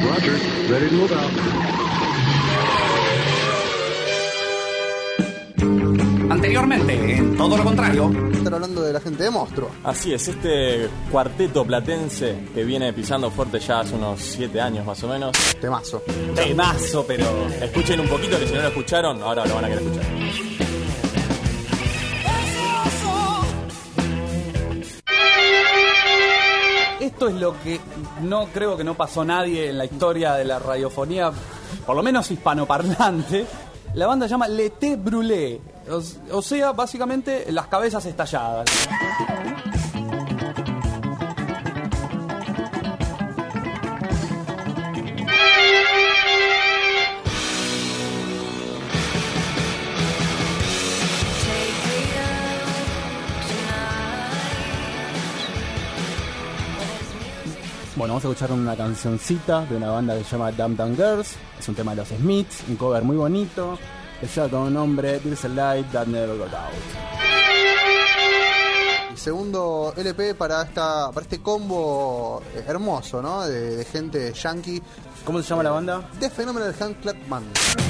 Roger, ready to move out. Anteriormente, en Todo lo Contrario. Están hablando de la gente de Monstruo. Así es, este cuarteto platense que viene pisando fuerte ya hace unos 7 años más o menos. Temazo. Temazo, pero escuchen un poquito que si no lo escucharon, ahora lo van a querer escuchar. Esto es lo que no creo que no pasó nadie en la historia de la radiofonía, por lo menos hispanoparlante. La banda se llama Le Thé Brûlé, o sea, básicamente las cabezas estalladas. Bueno, vamos a escuchar una cancioncita de una banda que se llama Dum Dum Girls. Es un tema de los Smiths, un cover muy bonito. Que lleva como nombre There's a Light That Never Got Out. Y segundo LP para este combo hermoso, ¿no? De gente yankee. ¿Cómo se llama la banda? The Phenomenal Hand Clap Man.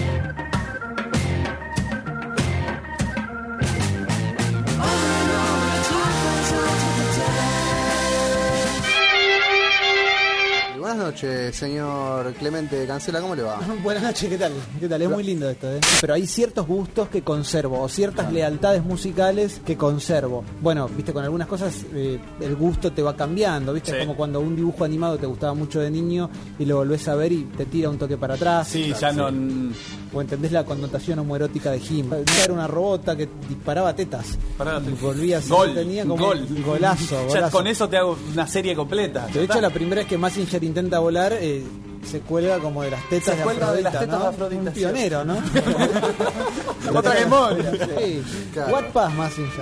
Buenas noches, señor Clemente Cancela, ¿cómo le va? Buenas noches, ¿qué tal? ¿Qué tal? Es muy lindo esto, ¿eh? Pero hay ciertos gustos que conservo, o ciertas lealtades musicales que conservo. Bueno, viste, con algunas cosas el gusto te va cambiando, viste, es como cuando un dibujo animado te gustaba mucho de niño y lo volvés a ver y te tira un toque para atrás. Sí, ya no... O entendés la connotación homoerótica de He-Man. Era una robota que disparaba tetas. Y volvía así, tenía como un golazo. Ya con eso te hago una serie completa. De hecho, la primera vez que Mazinger intenta volar, se cuelga como de las tetas de Afrodita, ¿no? Un pionero, ¿no? Otra memoria. Sí. Claro. What Pass Mazinger.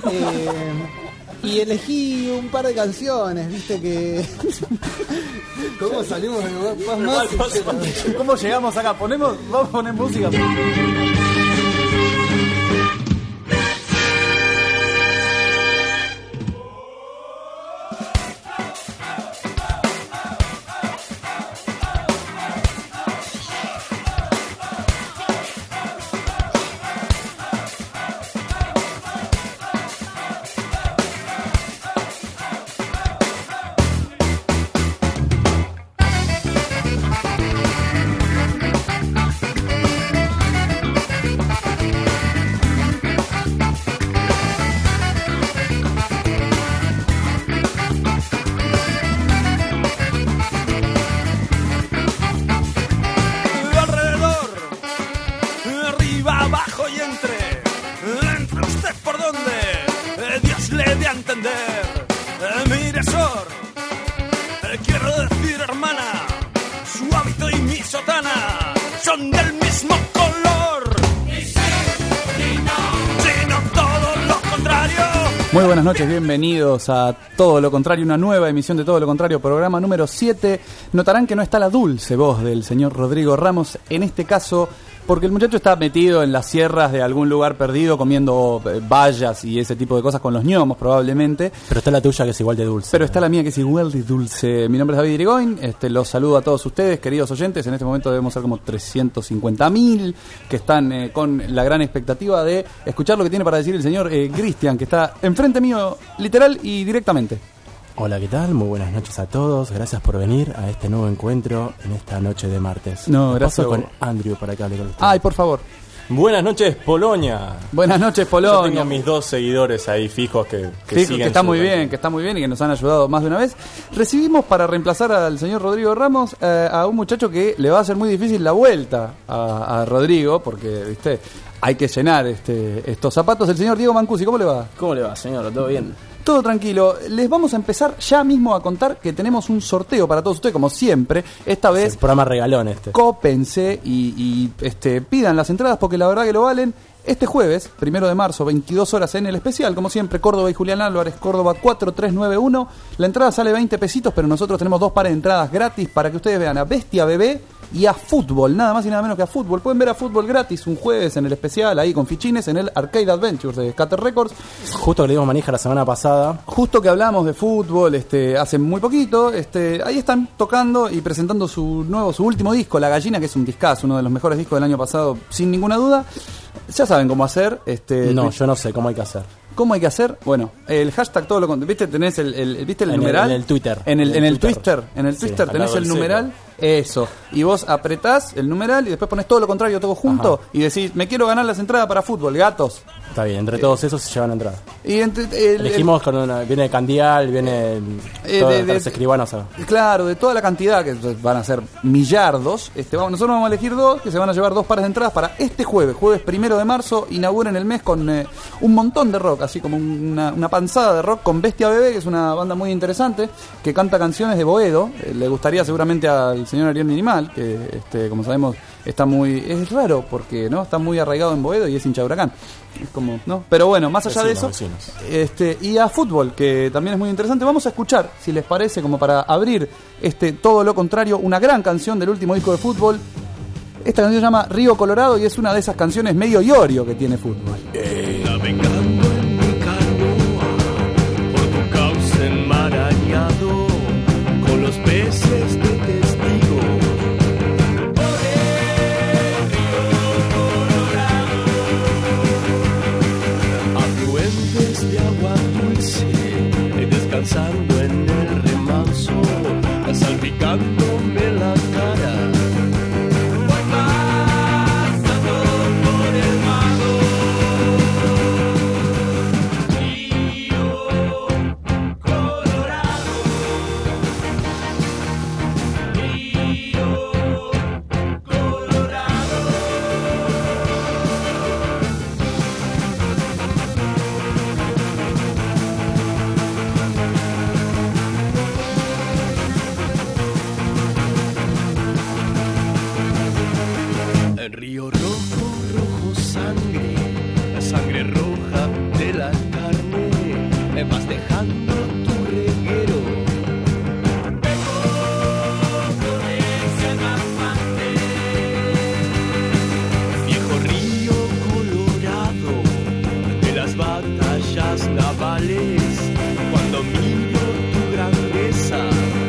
Y elegí un par de canciones, viste que... ¿Cómo salimos de What Pass Mazinger? ¿Cómo llegamos acá? Vamos a poner música. Muy buenas noches, bienvenidos a Todo lo Contrario, una nueva emisión de Todo lo Contrario, programa número 7. Notarán que no está la dulce voz del señor Rodrigo Ramos, en este caso porque el muchacho está metido en las sierras de algún lugar perdido, comiendo bayas y ese tipo de cosas con los ñomos probablemente. Pero está la tuya que es igual de dulce. Pero está la mía que es igual de dulce. Mi nombre es David Irigoyen, los saludo a todos ustedes, queridos oyentes. En este momento debemos ser como 350.000 que están con la gran expectativa de escuchar lo que tiene para decir el señor Cristian, que está enfrente mío literal y directamente. Hola, ¿qué tal? Muy buenas noches a todos. Gracias por venir a este nuevo encuentro en esta noche de martes. No, gracias. Paso con Andrew para que hable con ustedes. Ay, por favor. Buenas noches, Polonia. Buenas noches, Polonia. Yo tengo mis 2 seguidores ahí fijos que siguen. Que está muy bien, y que nos han ayudado más de una vez. Recibimos para reemplazar al señor Rodrigo Ramos a un muchacho que le va a hacer muy difícil la vuelta a Rodrigo, porque, viste, hay que llenar estos zapatos. El señor Diego Mancusi, ¿cómo le va? ¿Cómo le va, señor? ¿Todo bien? Todo tranquilo. Les vamos a empezar ya mismo a contar que tenemos un sorteo para todos ustedes, como siempre. Esta vez, es el programa regalón cópense y pidan las entradas porque la verdad que lo valen. Este jueves, 1 de marzo, 22 horas en el especial, como siempre, Córdoba y Julián Álvarez, Córdoba 4391. La entrada sale 20 pesitos, pero nosotros tenemos 2 pares de entradas gratis para que ustedes vean a Bestia Bebé y a Fútbol, nada más y nada menos que a Fútbol. Pueden ver a Fútbol gratis un jueves en el especial, ahí con fichines, en el Arcade Adventures de Scatter Records. Justo que le dimos manija la semana pasada. Justo que hablamos de fútbol hace muy poquito, ahí están tocando y presentando su último disco, La Gallina, que es un discazo, uno de los mejores discos del año pasado, sin ninguna duda. Ya saben cómo hacer. No, yo no sé cómo hay que hacer. ¿Cómo hay que hacer? Bueno, el hashtag todo lo ¿viste? Tenés ¿viste el numeral? En el Twitter. En el Twitter tenés el numeral. Eso. Y vos apretás el numeral y después ponés todo lo contrario, todo junto. Ajá. Y decís, me quiero ganar las entradas para fútbol, gatos. Está bien, entre todos esos se llevan entradas. Y elegimos viene Candial, viene los escribanos. Claro, de toda la cantidad, que van a ser millardos, nosotros vamos a elegir 2, que se van a llevar 2 pares de entradas para este jueves 1 de marzo, inauguren el mes con un montón de rock, así como una panzada de rock con Bestia Bebé, que es una banda muy interesante, que canta canciones de Boedo. Le gustaría seguramente al señor Ariel Minimal, que como sabemos es raro porque no está muy arraigado en Boedo y es hincha de Huracán, es como, ¿no? Pero bueno, más allá de eso, y a Fútbol, que también es muy interesante, vamos a escuchar, si les parece, como para abrir todo lo contrario, una gran canción del último disco de Fútbol. Esta canción se llama Río Colorado y es una de esas canciones medio Iorio que tiene Fútbol. Navegando en mi canoa por tu cauce enmarañado con los peces de testigo por el río Colorado, afluentes de agua dulce, descansando en el remanso, salpicándome la cara. Río rojo, rojo sangre, la sangre roja de la carne, me vas dejando tu reguero. Vengo con ese raspante, viejo río colorado de las batallas navales, cuando miro tu grandeza.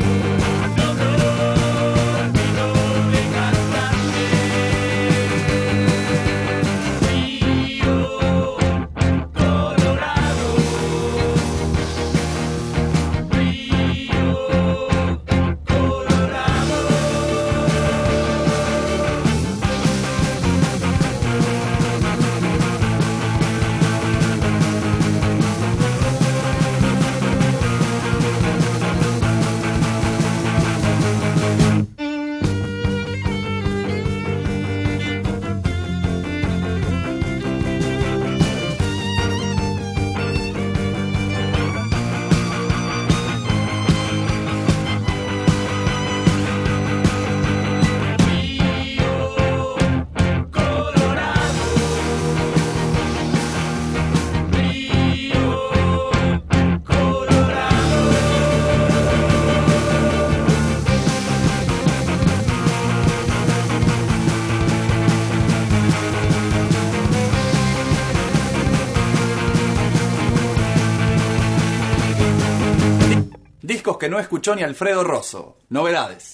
Discos que no escuchó ni Alfredo Rosso. Novedades.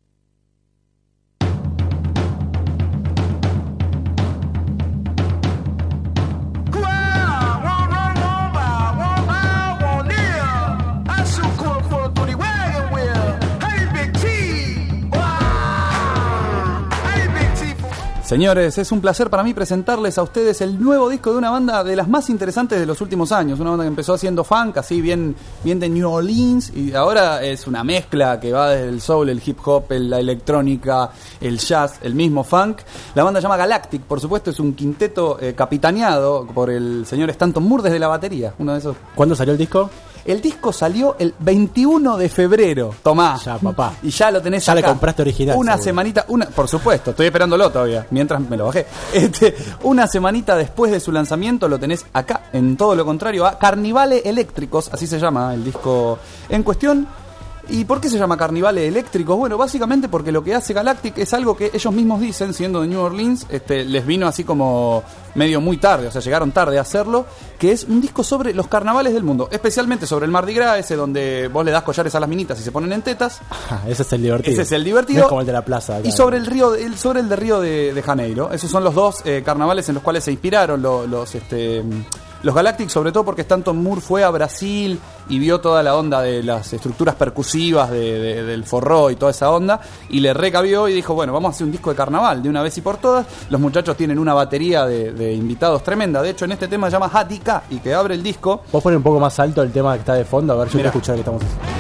Señores, es un placer para mí presentarles a ustedes el nuevo disco de una banda de las más interesantes de los últimos años. Una banda que empezó haciendo funk, así bien de New Orleans, y ahora es una mezcla que va desde el soul, el hip hop, la electrónica, el jazz, el mismo funk. La banda se llama Galactic, por supuesto, es un quinteto capitaneado por el señor Stanton Moore desde la batería. Uno de esos. ¿Cuándo salió el disco? El disco salió el 21 de febrero. Tomá. Ya, papá. Y ya lo tenés ya acá. Le compraste original. Una seguro. Semanita, por supuesto, estoy esperándolo todavía, mientras me lo bajé. Una semanita después de su lanzamiento lo tenés acá, en Todo lo Contrario, a Carnivale Eléctricos, así se llama el disco en cuestión. ¿Y por qué se llama Carnivales Eléctricos? Bueno, básicamente porque lo que hace Galactic es algo que ellos mismos dicen, siendo de New Orleans, les vino así como medio muy tarde, o sea, llegaron tarde a hacerlo, que es un disco sobre los carnavales del mundo, especialmente sobre el Mardi Gras, ese donde vos le das collares a las minitas y se ponen en tetas. Ese es el divertido. Ese es el divertido. No es como el de la plaza. Acá. Y sobre el de Río de Janeiro. Esos son los dos carnavales en los cuales se inspiraron los Galactic, sobre todo porque Stanton Moore fue a Brasil y vio toda la onda de las estructuras percusivas del forró y toda esa onda, y le recabió y dijo, bueno, vamos a hacer un disco de carnaval de una vez y por todas. Los muchachos tienen una batería de invitados tremenda. De hecho, en este tema se llama Hatika, y que abre el disco. Vos pones un poco más alto el tema que está de fondo, a ver, yo quiero escuchar lo que estamos haciendo.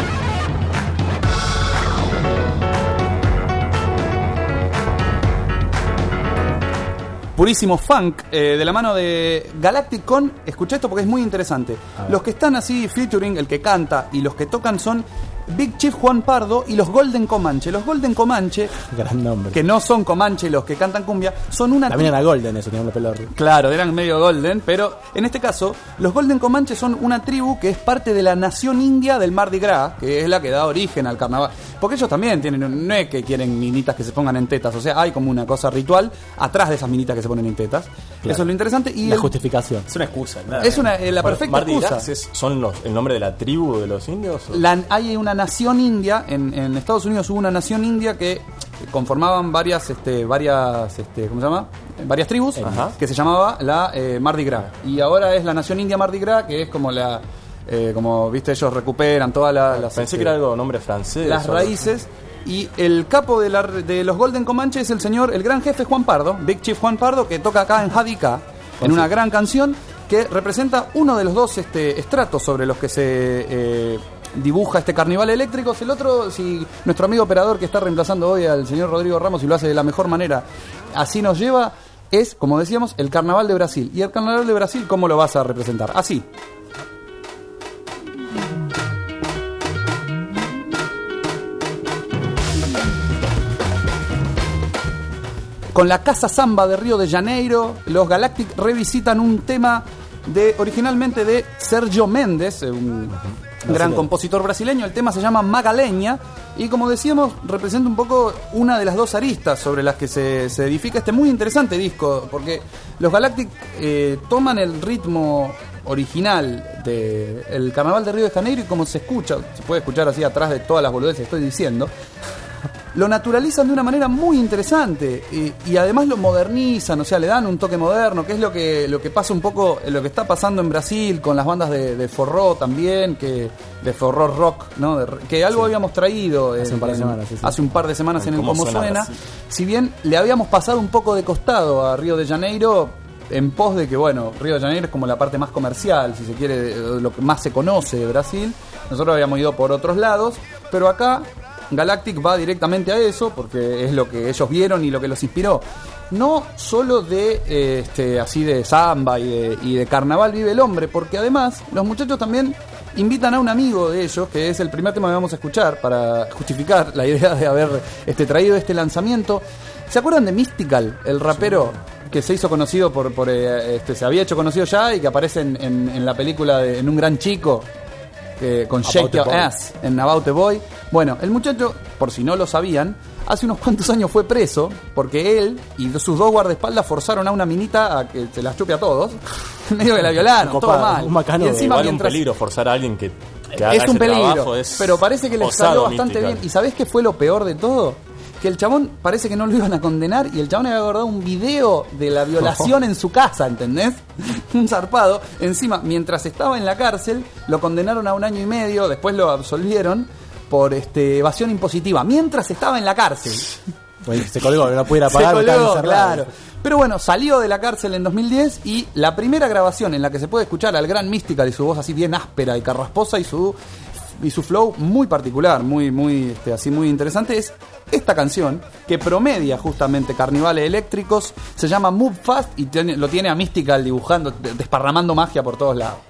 Purísimo funk, de la mano de Galactic con, escucha esto porque es muy interesante. Los que están así featuring, el que canta y los que tocan son Big Chief Juan Pardo y los Golden Comanche. Los Golden Comanche, gran nombre, que no son Comanche los que cantan cumbia, son una... También era Golden eso, tenían el pelo arriba. Claro, eran medio Golden, pero en este caso, los Golden Comanche son una tribu que es parte de la nación india del Mardi Gras, que es la que da origen al carnaval. Porque ellos también tienen, no es que quieren minitas que se pongan en tetas, o sea, hay como una cosa ritual atrás de esas minitas que se ponen en tetas. Claro. Eso es lo interesante. Y la justificación. Es una excusa, nada. Es la perfecta Mardi excusa. Gras ¿son el nombre de la tribu de los indios? Hay una nación india, en Estados Unidos hubo una nación india que conformaban varias ¿cómo se llama? Varias tribus. Ajá. Que se llamaba la Mardi Gras. Y ahora es la nación india Mardi Gras, que es como como viste, ellos recuperan todas las... Pensé que era algo nombre francés. Las raíces. Y el capo de los Golden Comanche es el gran jefe Juan Pardo, Big Chief Juan Pardo, que toca acá en Hatika, en una gran canción que representa uno de los dos estratos sobre los que se dibuja este carnaval eléctrico. El otro, si nuestro amigo operador que está reemplazando hoy al señor Rodrigo Ramos y lo hace de la mejor manera, así nos lleva, es, como decíamos, el Carnaval de Brasil. ¿Y el Carnaval de Brasil cómo lo vas a representar? Así. Con la Casa Samba de Río de Janeiro, los Galactic revisitan un tema originalmente de Sergio Méndez, un gran compositor brasileño. El tema se llama Magaleña y, como decíamos, representa un poco una de las dos aristas sobre las que se edifica este muy interesante disco, porque los Galactic toman el ritmo original del Carnaval de Río de Janeiro y, como se puede escuchar así atrás de todas las boludeces que estoy diciendo, lo naturalizan de una manera muy interesante y además lo modernizan, o sea, le dan un toque moderno, que es lo que pasa un poco, lo que está pasando en Brasil con las bandas de forró también, de forró rock, ¿no? Que algo habíamos traído hace un par de semanas en el Cómo Suena. Si bien le habíamos pasado un poco de costado a Río de Janeiro, en pos de que, bueno, Río de Janeiro es como la parte más comercial, si se quiere, lo que más se conoce de Brasil. Nosotros habíamos ido por otros lados, pero acá Galactic va directamente a eso, porque es lo que ellos vieron y lo que los inspiró. No solo así de samba y de carnaval vive el hombre, porque además los muchachos también invitan a un amigo de ellos, que es el primer tema que vamos a escuchar para justificar la idea de haber traído este lanzamiento. ¿Se acuerdan de Mystical, el rapero que se hizo conocido se había hecho conocido ya y que aparece en la película en Un Gran Chico? Con Shake Your Ass en About a Boy. Bueno, el muchacho, por si no lo sabían, hace unos cuantos años fue preso porque él y sus dos guardaespaldas forzaron a una minita a que se las chupe a todos. Medio que la violaron, todo mal. Y encima igual un peligro forzar a alguien que haga es un peligro, trabajo, pero parece que les salió bastante bien. ¿Y sabés qué fue lo peor de todo? Que el chabón parece que no lo iban a condenar y el chabón había guardado un video de la violación en su casa, ¿entendés? Un zarpado. Encima, mientras estaba en la cárcel, lo condenaron a 1 año y medio, después lo absolvieron por evasión impositiva, mientras estaba en la cárcel. Pues se colgó, no pudiera pagar. Se colgó, claro. Pero bueno, salió de la cárcel en 2010 y la primera grabación en la que se puede escuchar al gran Mystical y su voz así bien áspera y carrasposa y su flow muy particular, muy así muy interesante, es esta canción que promedia justamente carnavales eléctricos. Se llama Move Fast y lo tiene a Mystical dibujando, desparramando magia por todos lados.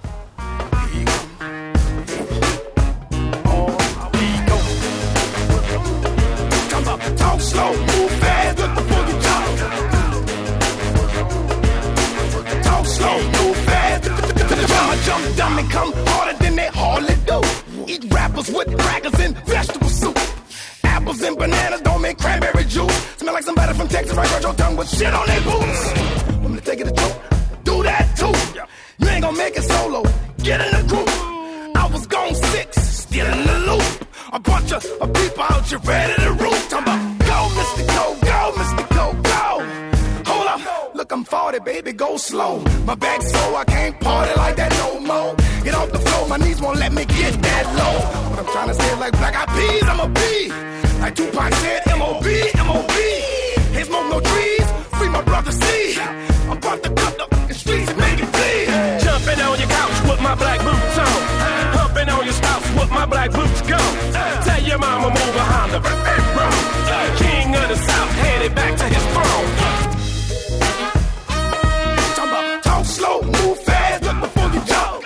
Jump dumb and come harder than they hardly do. Each rap Apples with crackers and vegetable soup. Apples and bananas don't make cranberry juice. Smell like somebody from Texas, right? Got your tongue with shit on their boots. Want me to take it a joke? Do that too. You ain't gonna make it solo. Get in the group. I was gone 6, still in the loop. A bunch of people out here ready to root. Talking about go, Mr. Go, go, Mr. Go, go. Hold up, look, I'm 40, baby, go slow. My back's so I can't party like that no more. Get off the floor, my knees won't let me get that low. But I'm trying to say it like Black Eyed Peas, I'm a B. Like Tupac said, M.O.B., M.O.B. Ain't smoke no trees, free my brother C. I'm about to cut the fucking streets and make it bleed. Jumping on your couch with my black boots on. Humping on your spouse with my black boots gone. Tell your mama move behind the room. King of the South headed back to his throne. Talk slow, move fast, look before you jump.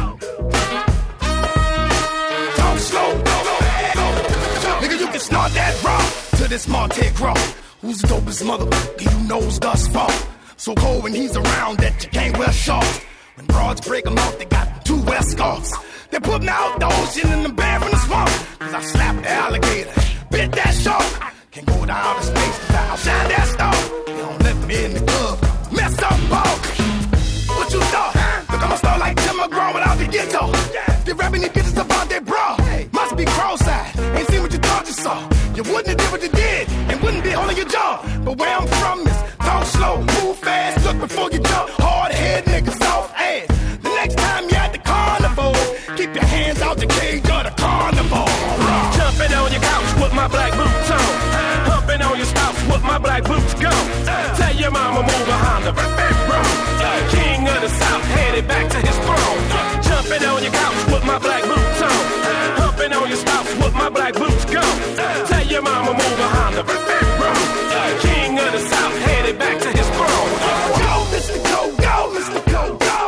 Talk slow, nigga, you can snort that raw to this Martech Raw. Who's the dopest motherfucker you knows thus far? So cold when he's around that you can't wear shorts. When broads break them off, they got 2 West scarves. They put me out the ocean in the bear in the swamp. Cause I slapped the alligator, bit that shark. Can't go down to space cause I'll shine that star. They don't let me in the club, mess up ball. What you thought? Look, I'm a star like Tim McGraw without the guitar. They rapping these bitches about their bra. Must be cross-eyed, ain't seen what you thought you saw. You wouldn't have did what you did, and wouldn't be holding your jaw. But where I'm from is talk slow, move fast, look before you jump. Hard head niggas, soft ass. The next time you're at the carnival, keep your hands out the cage of the carnival. Jumping on your couch with my black boots on. Humping on your spouse with my black boots gone. Tell your mama move behind the room. King of the South headed back to his throne. Jumping on your couch with my black boots on. Humping on your spouse with my black boots gone. Tell your mama move behind the room. King of the South headed back to his throne. Go, Mr. Go, go, Mr. Go, go.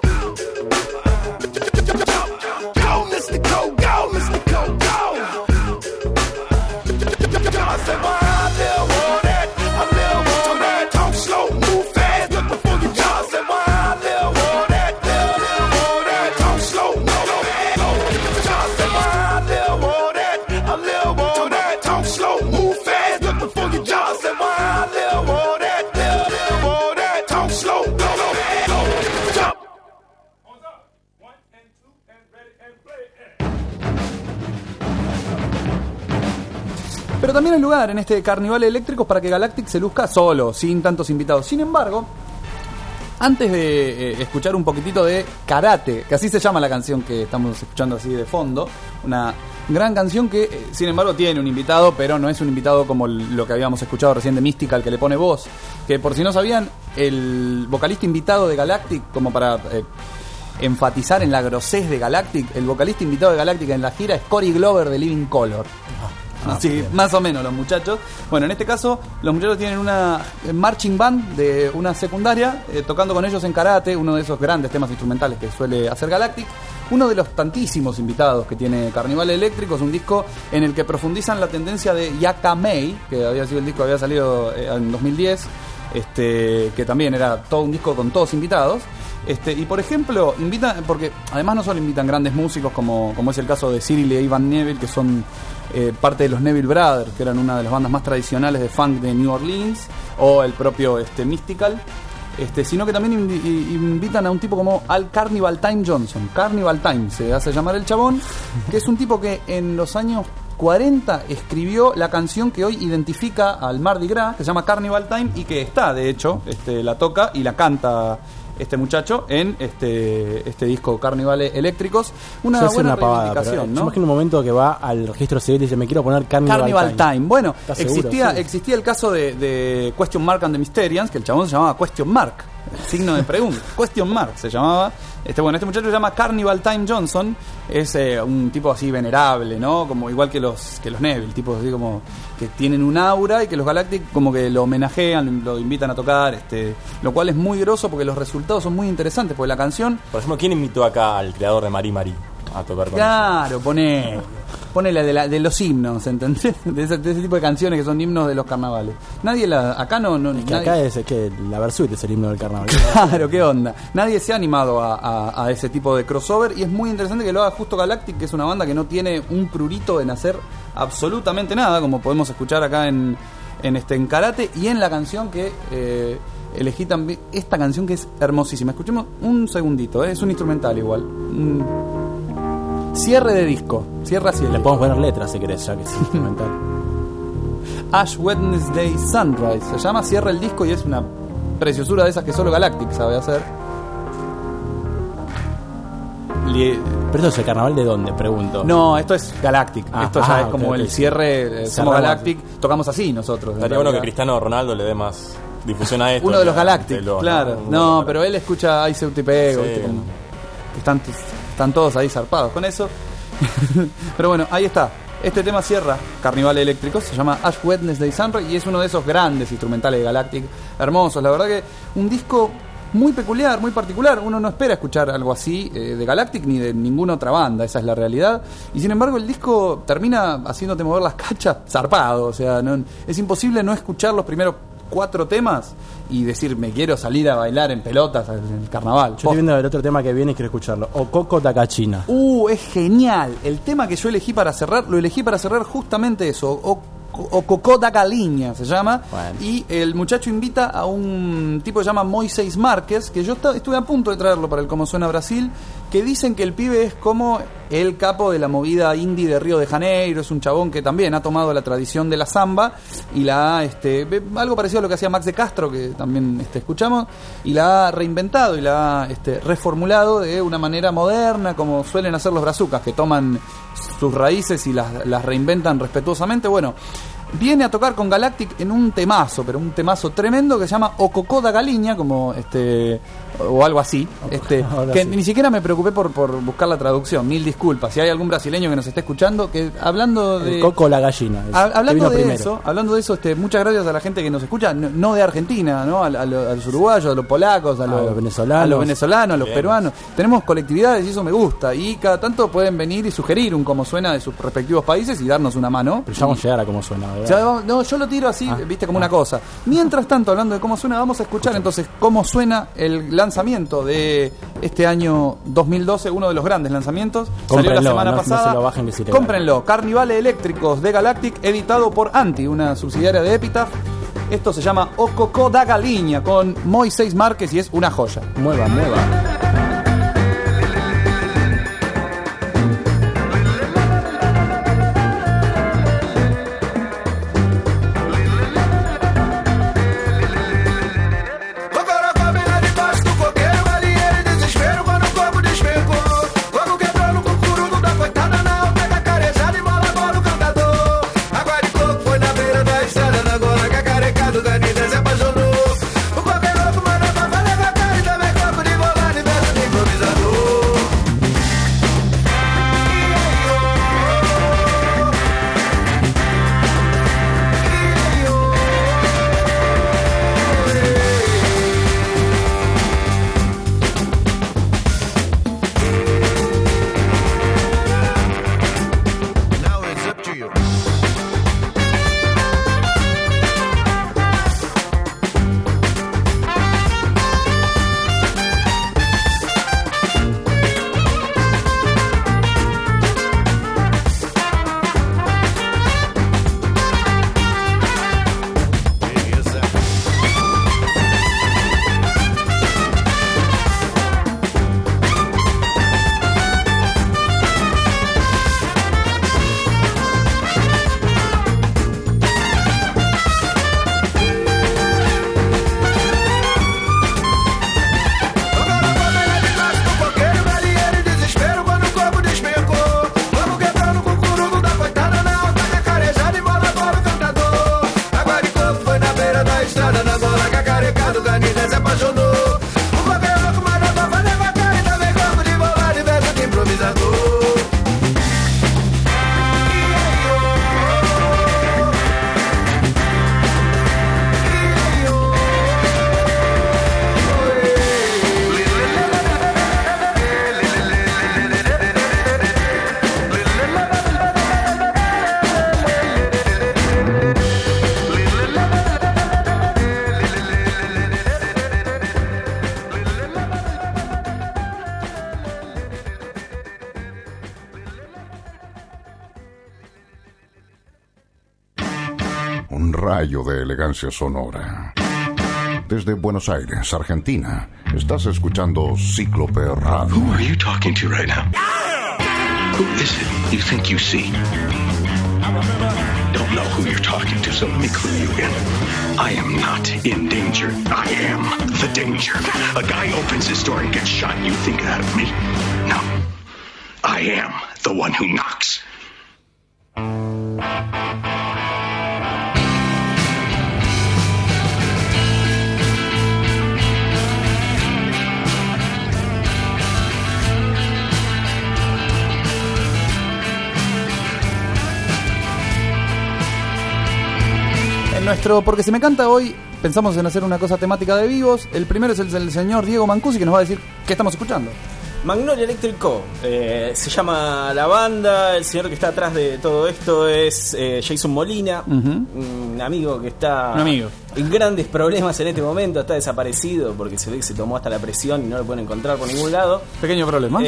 Go, Mr. Go, go, Mr. Go, go. I said, why I live on that? I live on that. Talk slow, move fast, look before you jump. I said, why I live on that? Live on that. Talk slow, no, no, no. I said, why I live on that? I live on that. Talk slow, move fast, look before you jump. I said, why I live on that? Live on that. Talk slow, no, no, no. Jump. Pero también hay lugar en este Carnival Eléctricos para que Galactic se luzca solo, sin tantos invitados. Sin embargo, antes de escuchar un poquitito de Karate, que así se llama la canción que estamos escuchando así de fondo, una gran canción que, sin embargo, tiene un invitado, pero no es un invitado como lo que habíamos escuchado recién de Mystical, que le pone voz. Que por si no sabían, el vocalista invitado de Galactic, como para enfatizar en la grosez de Galactic, el vocalista invitado de Galactic en la gira es Corey Glover de Living Colour. Sí, más o menos los muchachos. Bueno, en este caso los muchachos tienen una marching band de una secundaria, tocando con ellos en Karate, uno de esos grandes temas instrumentales que suele hacer Galactic. Uno de los tantísimos invitados que tiene Carnival Eléctrico es un disco en el que profundizan la tendencia de Yakamei, que había sido el disco que había salido en 2010, que también era todo un disco con todos invitados. Y por ejemplo, invitan, porque además no solo invitan grandes músicos como es el caso de Cyril y Ivan Neville, que son parte de los Neville Brothers, que eran una de las bandas más tradicionales de funk de New Orleans, o el propio Mystical, sino que también invitan a un tipo como Al Carnival Time Johnson. Carnival Time se hace llamar el chabón, que es un tipo que en los años 40 escribió la canción que hoy identifica al Mardi Gras, que se llama Carnival Time, y que está, de hecho, la toca y la canta este muchacho en este disco Carnival Eléctricos. Una buena reivindicación, ¿no? Yo imagino un momento que va al registro civil y dice, me quiero poner Carnival Time. Bueno, existía el caso de Question Mark and the Mysterians, que el chabón se llamaba Question Mark, signo de pregunta. Question Mark se llamaba. Este muchacho se llama Carnival Time Johnson. Es un tipo así venerable, ¿no? Como igual que los Neville, tipos así como que tienen un aura, y que los Galactic como que lo homenajean, lo invitan a tocar, lo cual es muy groso porque los resultados son muy interesantes, porque la canción, por ejemplo, ¿quién invitó acá al creador de Mari Mari a tocar con claro, poné ponele de los himnos, ¿entendés? De ese tipo de canciones que son himnos de los carnavales. Acá no Es que acá es que la Versuit es el himno del carnaval. Claro, qué onda. Nadie se ha animado a ese tipo de crossover y es muy interesante que lo haga justo Galactic, que es una banda que no tiene un prurito en hacer absolutamente nada, como podemos escuchar acá en Karate, y en la canción que elegí también, esta canción que es hermosísima. Escuchemos un segundito, es un instrumental igual. Cierre de disco, cierra así. Le podemos poner letras si querés, ya que es instrumental. Ash Wednesday Sunrise se llama, cierra el disco y es una preciosura de esas que solo Galactic sabe hacer. ¿Pero esto es el carnaval de dónde? Pregunto. No, esto es Galactic. Esto ya es como okay. El cierre. Somos Galactic, tocamos así nosotros. Estaría bueno que Cristiano Ronaldo le dé más difusión a esto. Uno de los Galactic, claro. No, pero él escucha Ahí se te pego. Sí. Están todos ahí zarpados con eso. Pero bueno, ahí está. Este tema cierra Carnival Eléctrico, se llama Ash Wednesday Sunrise y es uno de esos grandes instrumentales de Galactic, hermosos. La verdad que un disco muy peculiar, muy particular. Uno no espera escuchar algo así de Galactic ni de ninguna otra banda, esa es la realidad. Y sin embargo el disco termina haciéndote mover las cachas zarpado. O sea, es imposible no escuchar los primeros 4 temas y decir, me quiero salir a bailar en pelotas en el carnaval. Yo estoy viendo el otro tema que viene y quiero escucharlo. Okoko Takachina. Es genial. El tema que yo elegí para cerrar, lo elegí para cerrar justamente eso. Okoko Takachina se llama. Bueno. Y el muchacho invita a un tipo que se llama Moisés Márquez, que yo estuve a punto de traerlo para el Como Suena Brasil, que dicen que el pibe es como el capo de la movida indie de Río de Janeiro. Es un chabón que también ha tomado la tradición de la samba y la ha algo parecido a lo que hacía Max de Castro, que también escuchamos, y la ha reinventado y la ha reformulado de una manera moderna, como suelen hacer los brazucas, que toman sus raíces y las reinventan respetuosamente. Bueno, viene a tocar con Galactic en un temazo, pero un temazo tremendo que se llama Okoko Takachina, como o algo así, que sí. Ni siquiera me preocupé por buscar la traducción. Mil disculpas si hay algún brasileño que nos esté escuchando, que hablando de Coco la gallina, hablando de eso, muchas gracias a la gente que nos escucha, no de Argentina, ¿no? A los uruguayos, a los polacos, a los venezolanos, a los peruanos. Tenemos colectividades y eso me gusta, y cada tanto pueden venir y sugerir un Como Suena de sus respectivos países y darnos una mano. Pero ya vamos a llegar a Cómo Suena, ¿verdad? No, yo lo tiro así, viste, como una cosa. Mientras tanto, hablando de Cómo Suena, vamos a escuchar entonces cómo suena el lanzamiento de este año 2012, uno de los grandes lanzamientos. Salió la semana pasada. No se lo bajen, que cómprenlo. Carnivales Eléctricos de Galactic, editado por Anti, una subsidiaria de Epitaph. Esto se llama Okoko Takachina con Moisés Márquez y es una joya. Mueva. Se apaixonou. O qualquer louco manda pra falar com a cara e também corpo de bola. rayo de elegancia sonora. Desde Buenos Aires, Argentina, estás escuchando Cíclope Radio. Who are you talking to right now? Who is it you think you see? Don't know who you're talking to, so let me clue you in. I am not in danger. I am the danger. A guy opens his door and gets shot, and you think that of me? No. I am the one who knocks. Nuestro Porque se me canta hoy, pensamos en hacer una cosa temática de vivos. El primero es el del señor Diego Mancusi, que nos va a decir qué estamos escuchando. Magnolia Electric Co. Se llama la banda. El señor que está atrás de todo esto es Jason Molina, un amigo que está en grandes problemas en este momento. Está desaparecido porque se ve que se tomó hasta la presión y no lo pueden encontrar por ningún lado. Pequeño problema.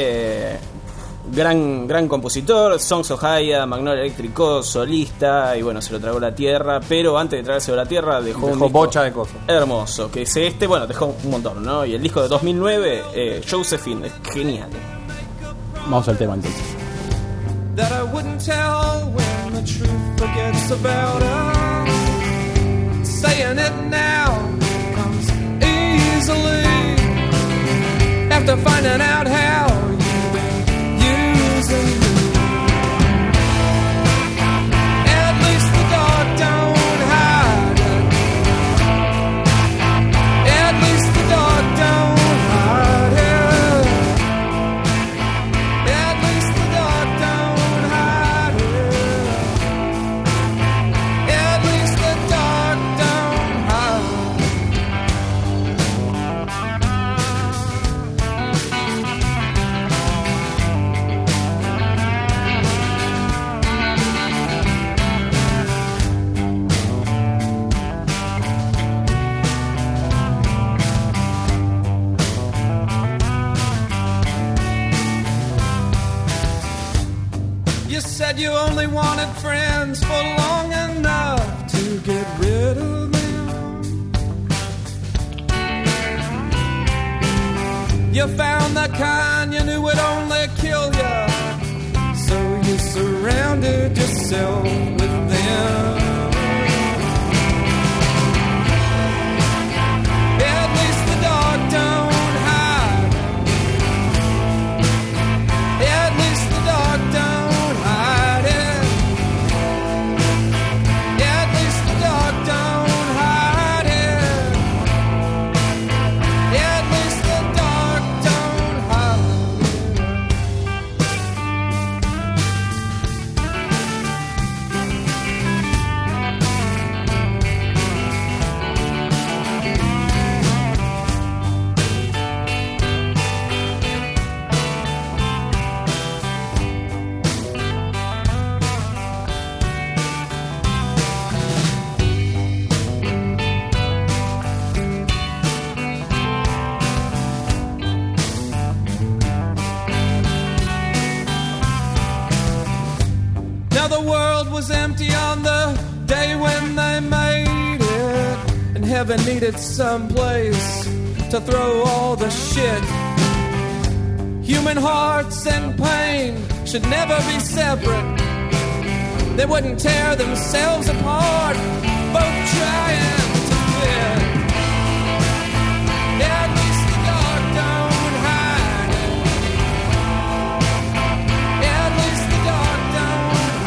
Gran compositor, Songs of Haya, Magnolia Electric Co, solista, y bueno, se lo tragó la tierra, pero antes de tragárselo la tierra dejó un disco bocha de cosas. Hermoso, que es dejó un montón, ¿no? Y el disco de 2009, Josephine, es genial. Vamos al tema entonces. That I wouldn't tell when the truth forgets about us. Saying it now comes easily after finding out how at least the dog don't hide it. At least the dog don't hide it. At least the dog don't hide it. At least the dog don't hide You said you only wanted friends for long enough to get rid of them. You found the kind you knew would only kill you, so you surrounded yourself with them. At least the dog don't hide. At least the dog don't. The world was empty on the day when they made it, and heaven needed some place to throw all the shit. Human hearts and pain should never be separate. They wouldn't tear themselves apart, both trying to fit. At least the dog don't hide it. At least the dog don't.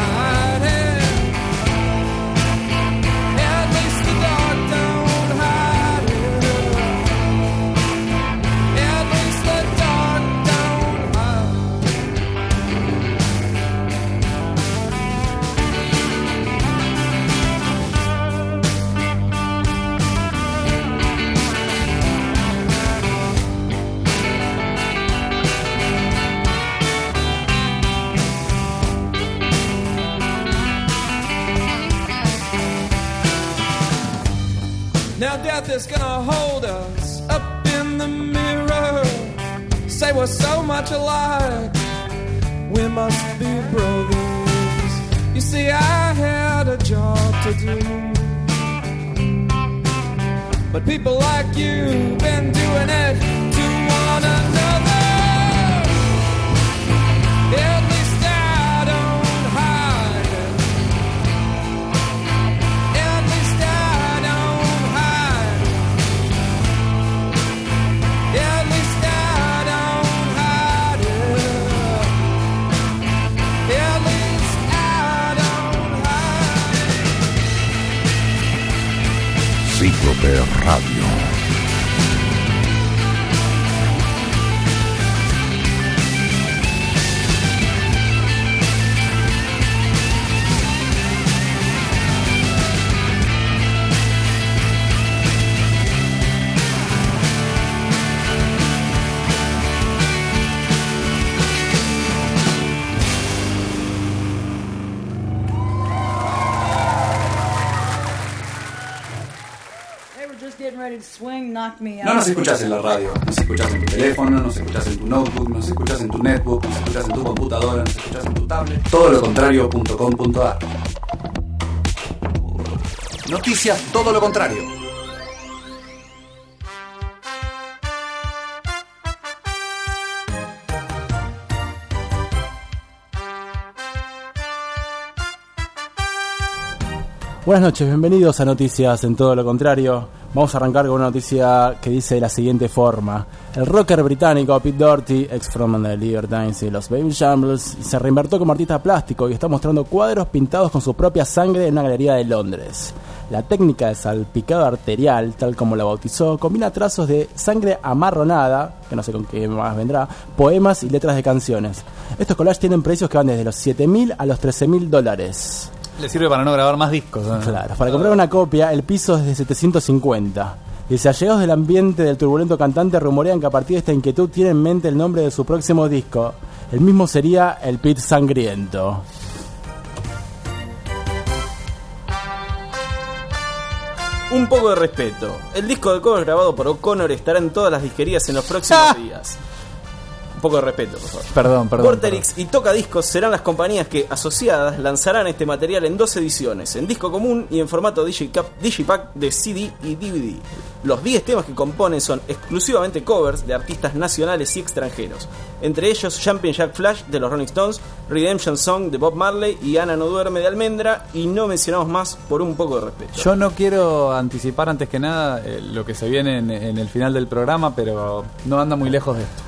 Now death is gonna hold us up in the mirror, say we're so much alike, we must be brothers. You see, I had a job to do, But people like you been doing it to one another. At least I don't hide. At least I don't hide. At least I don't hide it. At least I don't hide. Cíclope Radio. No nos escuchás en la radio, nos escuchás en tu teléfono, nos escuchás en tu notebook, nos escuchás en tu netbook, nos escuchás en tu computadora, nos escuchás en tu tablet. Todolocontrario.com.ar. Noticias Todo lo Contrario. Buenas noches, bienvenidos a Noticias en Todo lo Contrario. Vamos a arrancar con una noticia que dice de la siguiente forma. El rocker británico Pete Doherty, ex frontman de Libertines y los Baby Shambles, se reinvertó como artista plástico y está mostrando cuadros pintados con su propia sangre en una galería de Londres. La técnica de salpicado arterial, tal como la bautizó, combina trazos de sangre amarronada, que no sé con qué más vendrá, poemas y letras de canciones. Estos collages tienen precios que van desde los $7.000 a los $13.000. Le sirve para no grabar más discos, ¿no? Claro, para comprar una copia el piso es de 750. Dice, allegados del ambiente del turbulento cantante rumorean que a partir de esta inquietud tiene en mente el nombre de su próximo disco. El mismo sería el Pete Sangriento. Un poco de respeto. El disco de covers grabado por O'Connor estará en todas las disquerías en los próximos días. Un poco de respeto, por favor. Perdón. Vorterix y Tocadiscos serán las compañías que, asociadas, lanzarán este material en 2 ediciones, en disco común y en formato Digipack de CD y DVD. Los 10 temas que componen son exclusivamente covers de artistas nacionales y extranjeros, entre ellos Jumpin' Jack Flash de los Rolling Stones, Redemption Song de Bob Marley y Ana no duerme de Almendra, y no mencionamos más por un poco de respeto. Yo no quiero anticipar antes que nada lo que se viene en el final del programa, pero no anda muy lejos de esto.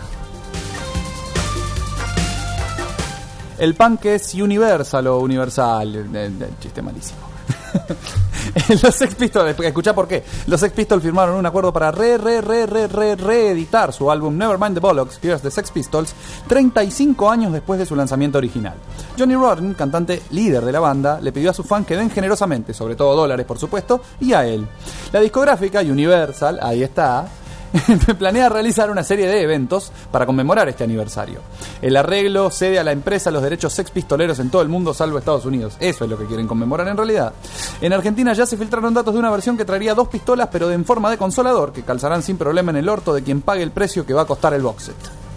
El punk es Universal o Universal, chiste malísimo. Los Sex Pistols, escuchá por qué. Los Sex Pistols firmaron un acuerdo para reeditar su álbum Nevermind the Bollocks, Here's the Sex Pistols, 35 años después de su lanzamiento original. Johnny Rotten, cantante líder de la banda, le pidió a sus fans que den generosamente, sobre todo dólares por supuesto, y a él. La discográfica Universal, ahí está, planea realizar una serie de eventos para conmemorar este aniversario. El arreglo cede a la empresa los derechos sex pistoleros en todo el mundo salvo Estados Unidos. Eso es lo que quieren conmemorar en realidad. En Argentina ya se filtraron datos de una versión que traería 2 pistolas pero en forma de consolador, que calzarán sin problema en el orto de quien pague el precio que va a costar el box set.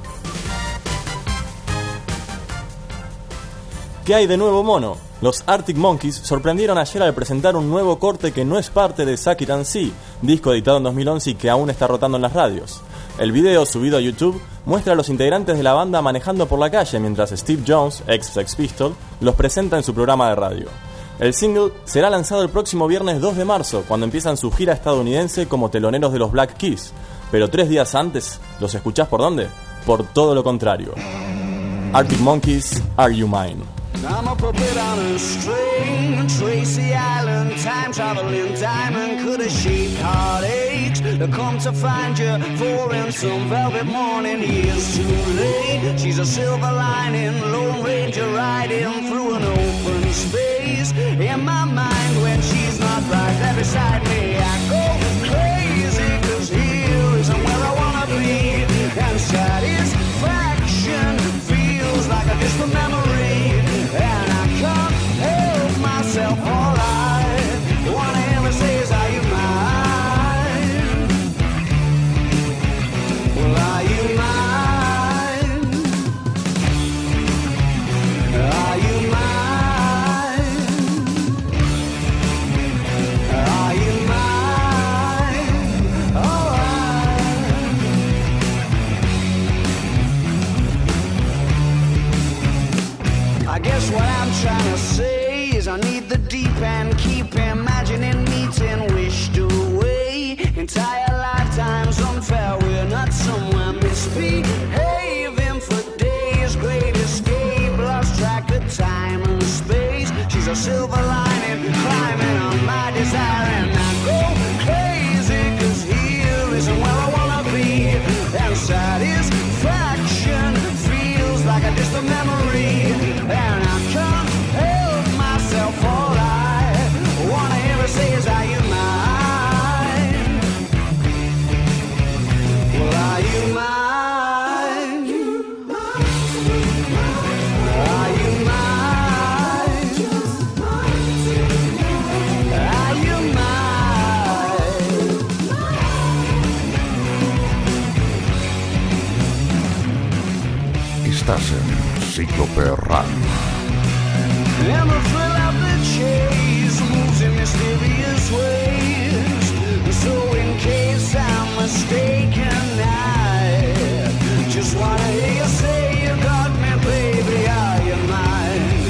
¿Qué hay de nuevo, mono? Los Arctic Monkeys sorprendieron ayer al presentar un nuevo corte que no es parte de Suck It and See, disco editado en 2011 y que aún está rotando en las radios. El video, subido a YouTube, muestra a los integrantes de la banda manejando por la calle mientras Steve Jones, ex Sex Pistol, los presenta en su programa de radio. El single será lanzado el próximo viernes 2 de marzo, cuando empiezan su gira estadounidense como teloneros de los Black Keys. Pero 3 días antes, ¿los escuchás por dónde? Por Todo lo Contrario. Arctic Monkeys, Are You Mine? I'm a puppet on a string, Tracy Island, time-traveling diamond, could have shaped heartaches, to come to find you, for in some velvet morning, years too late, she's a silver lining, Lone Ranger riding through an open space, in my mind when she's not right there beside me, I go crazy, cause here isn't where I wanna be, and satisfaction feels like a distant memory. And I can't help myself, all I wanna ever say is, are you mine? Well, are you mine? Are you mine? Estás en Cíclope Radio. And the thrill of the chase moves in mysterious ways. So in case I'm mistaken, I just wanna hear you say you got me, baby, are you mine?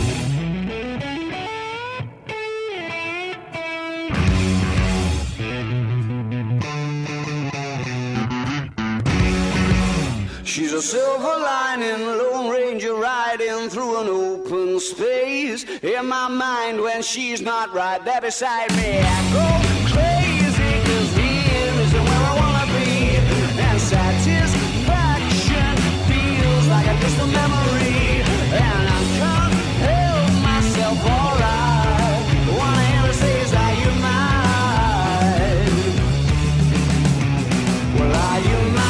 She's a silver lining, Lone Ranger riding through an open space. In my mind when she's not right there beside me, I go crazy, 'cause here is where I wanna be. And satisfaction feels like a distant memory. And I can't help myself, alright. Wanna hear her say, is are you mine? Well, are you mine?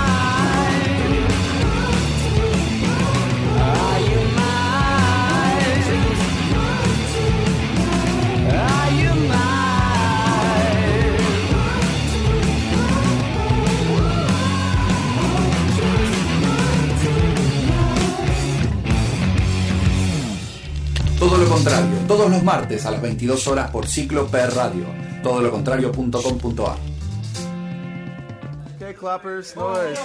Todo lo contrario, todos los martes a las 22 horas por Cíclope Radio. Todolocontrario.com.ar. Okay, clappers, noise.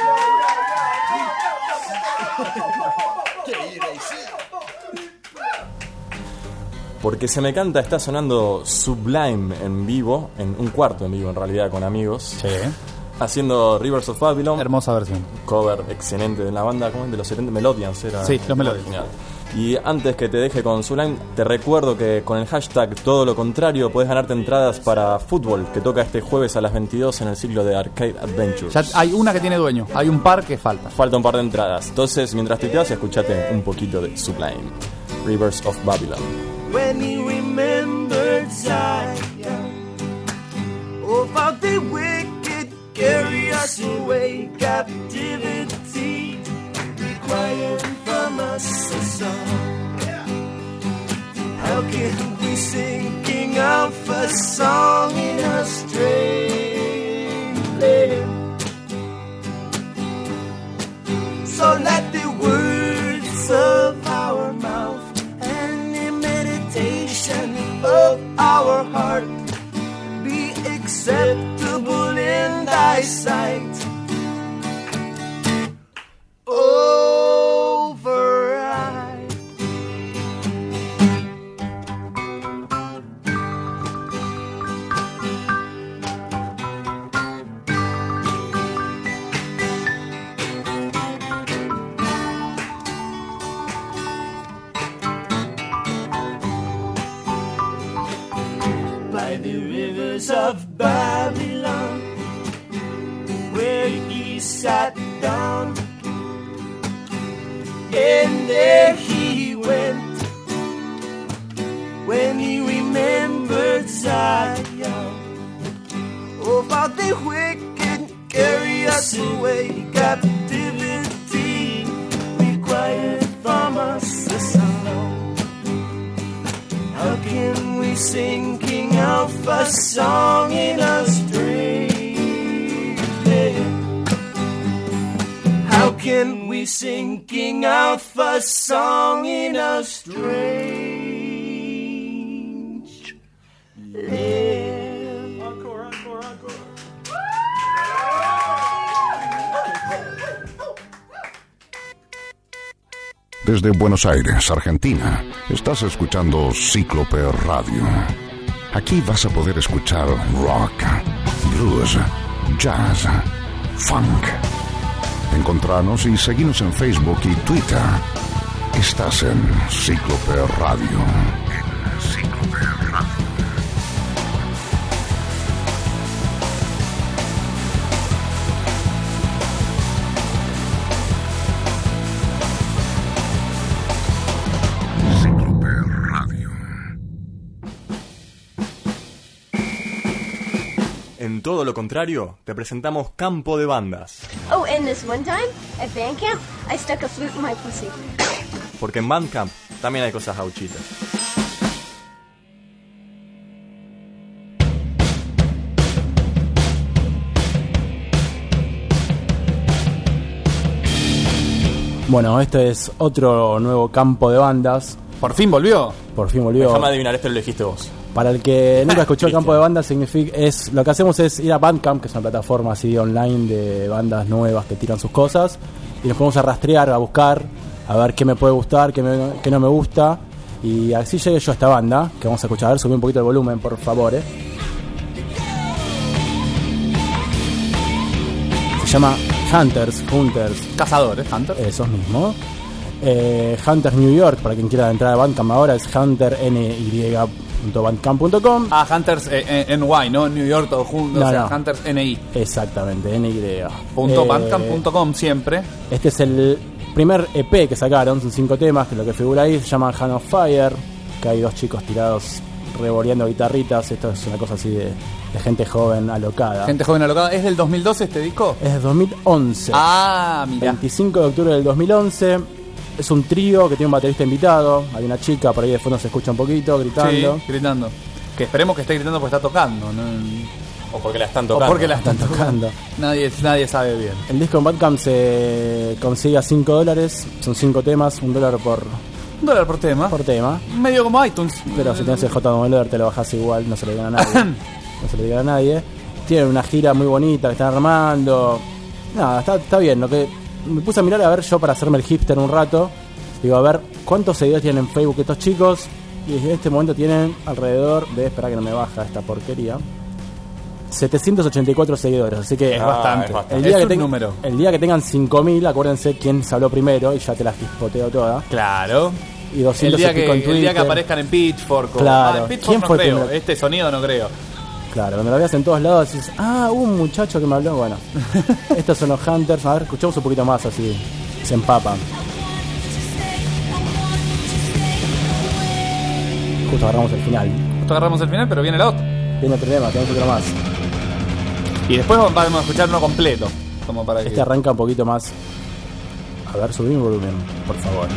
Porque Se Me Canta está sonando Sublime en vivo, en un cuarto en vivo en realidad con amigos. Sí. Haciendo Rivers of Babylon. Hermosa versión. Cover excelente de la banda, ¿cómo es? De los 70 Melodians era. Sí, los Melodians. Original. Y antes que te deje con Sublime, te recuerdo que con el hashtag Todo lo Contrario podés ganarte entradas para fútbol que toca este jueves a las 22 en el ciclo de Arcade Adventures. Ya hay una que tiene dueño, hay un par que falta. Falta un par de entradas. Entonces, mientras te quedas, escuchate un poquito de Sublime, Rivers of Babylon. When he remembered Zion, oh, how the wicked carry us away, captivity required from us a song. How can we sing King of a song in a strange land? So let the words of our mouth and the meditation of our heart be acceptable in thy sight. Override. By the rivers of Babylon, where he sat down, and there he went when he remembered Zion. Oh, how the wicked carry us away, captivity required from us a song. How can we sing King of a song in a strange land? How can we sing King of a song in a strange land? Encore, encore, encore. Desde Buenos Aires, Argentina, estás escuchando Cíclope Radio. Aquí vas a poder escuchar rock, blues, jazz, funk. Encontranos y seguinos en Facebook y Twitter. Estás en Cíclope Radio. Cíclope Radio. En Todo lo Contrario, te presentamos Campo de Bandas. Oh, and this one time, at band camp, I stuck a flute in my pussy. Porque en Bandcamp también hay cosas gauchitas. Bueno, este es otro nuevo campo de bandas. ¿Por fin volvió? Por fin volvió. Déjame adivinar, esto lo dijiste vos. Para el que nunca escuchó el campo de bandas, lo que hacemos es ir a Bandcamp, que es una plataforma así online de bandas nuevas que tiran sus cosas, y nos ponemos a rastrear, a buscar, a ver qué me puede gustar, qué no me gusta. Y así llegué yo a esta banda, que vamos a escuchar. A ver, subí un poquito el volumen, por favor. Se llama Hunters. Cazadores, Hunters. Esos mismos. Hunters New York, para quien quiera entrar a Bandcamp ahora, es hunterny.bandcamp.com. Hunters NY, ¿no? New York todo junto, no, o sea, no. Hunters NY. Exactamente, NY. .bandcamp.com siempre. Este es el primer EP que sacaron, son 5 temas, que lo que figura ahí se llama Hand of Fire, que hay 2 chicos tirados revoleando guitarritas. Esto es una cosa así de gente joven alocada. Gente joven alocada. ¿Es del 2012 este disco? Es de 2011. Ah, mira. 25 de octubre del 2011. Es un trío que tiene un baterista invitado. Hay una chica, por ahí de fondo se escucha un poquito gritando. Sí, gritando. Que esperemos que esté gritando porque está tocando, ¿no? O porque la están tocando. Nadie sabe bien. El disco en Bandcamp se consigue a $5. Son 5 temas, $1 por... $1 por tema. Por tema. Medio como iTunes. Pero si tenés el JML te lo bajás igual, no se lo digan a nadie. No se lo digan a nadie. Tienen una gira muy bonita que están armando. Nada, está bien. Lo que me puse a mirar a ver yo para hacerme el hipster un rato. Digo, a ver cuántos seguidores tienen en Facebook estos chicos. Y en este momento tienen alrededor de... Espera que no me baja esta porquería. 784 seguidores, así que es bastante. El día, número. El día que tengan 5.000, acuérdense quién se habló primero y ya te las pispoteo todas. Claro. Y 200 el día que aparezcan en Pitchfork. Claro. En Pitchfork ¿Quién no fue creo. primero? Este sonido no creo. Claro, cuando lo veas en todos lados decís, hubo un muchacho que me habló. Bueno, estos son los Hunters. A ver, escuchamos un poquito más así. Se empapan. Justo agarramos el final. Pero viene la otra. Viene otro tema, tenemos otro más. Y después vamos a escuchar uno completo. Como para este arranca un poquito más. A ver, subí un volumen, por favor.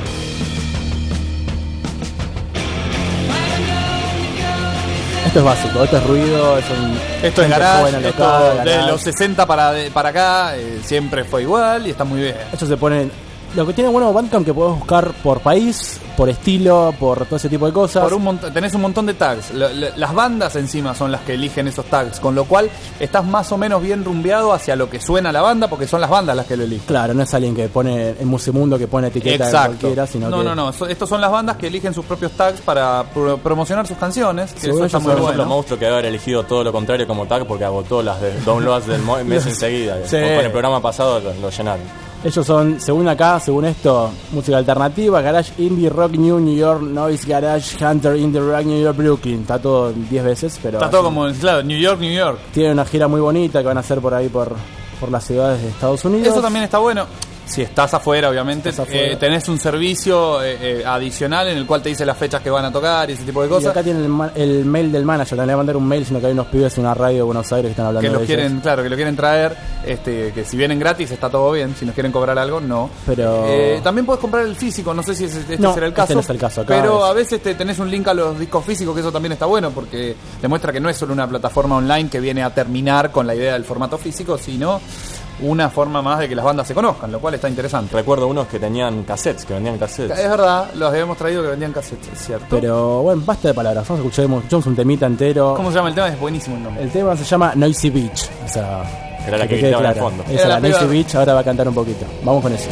Esto es básico, esto es ruido, esto es garage, de los 60 para acá siempre fue igual y está muy bien. Esto se pone... Lo que tiene bueno Bandcamp que podés buscar por país, por estilo, por todo ese tipo de cosas. Tenés un montón de tags. Las bandas encima son las que eligen esos tags, con lo cual estás más o menos bien rumbeado hacia lo que suena la banda, porque son las bandas las que lo eligen. Claro, no es alguien que pone en Musimundo que pone etiqueta de cualquiera, sino No. Estos son las bandas que eligen sus propios tags para promocionar sus canciones. Que eso está muy bueno. Lo monstruo que haber elegido todo lo contrario como tag porque agotó las de downloads del mes enseguida. Sí. Con el programa pasado lo llenaron. Ellos son, según esto, música alternativa, garage, indie, rock, New York, noise, garage, hunter, indie, rock, New York, Brooklyn. Está todo 10 veces, pero... Está todo como, claro, New York. Tienen una gira muy bonita que van a hacer por ahí, por las ciudades de Estados Unidos. Eso también está bueno. Si estás afuera, obviamente, tenés un servicio adicional en el cual te dice las fechas que van a tocar y ese tipo de cosas. Y acá tienen el mail del manager, le voy a mandar un mail, sino que hay unos pibes en una radio de Buenos Aires que están hablando de ellos. Claro, que lo quieren traer, que si vienen gratis está todo bien, si nos quieren cobrar algo, no. Pero también puedes comprar el físico, no sé si este será el caso. Este no es el caso acá, pero a veces tenés un link a los discos físicos, que eso también está bueno, porque demuestra que no es solo una plataforma online que viene a terminar con la idea del formato físico, sino una forma más de que las bandas se conozcan, lo cual está interesante. Recuerdo unos que tenían cassettes, que vendían cassettes. Es verdad, los habíamos traído que vendían cassettes, es cierto. Pero bueno, basta de palabras, vamos a escuchamos un temita entero. ¿Cómo se llama el tema? Es buenísimo el nombre. El tema se llama Noisy Beach, o sea, era la que gritaba en el fondo. Esa la Noisy Beach, ahora va a cantar un poquito. Vamos con eso.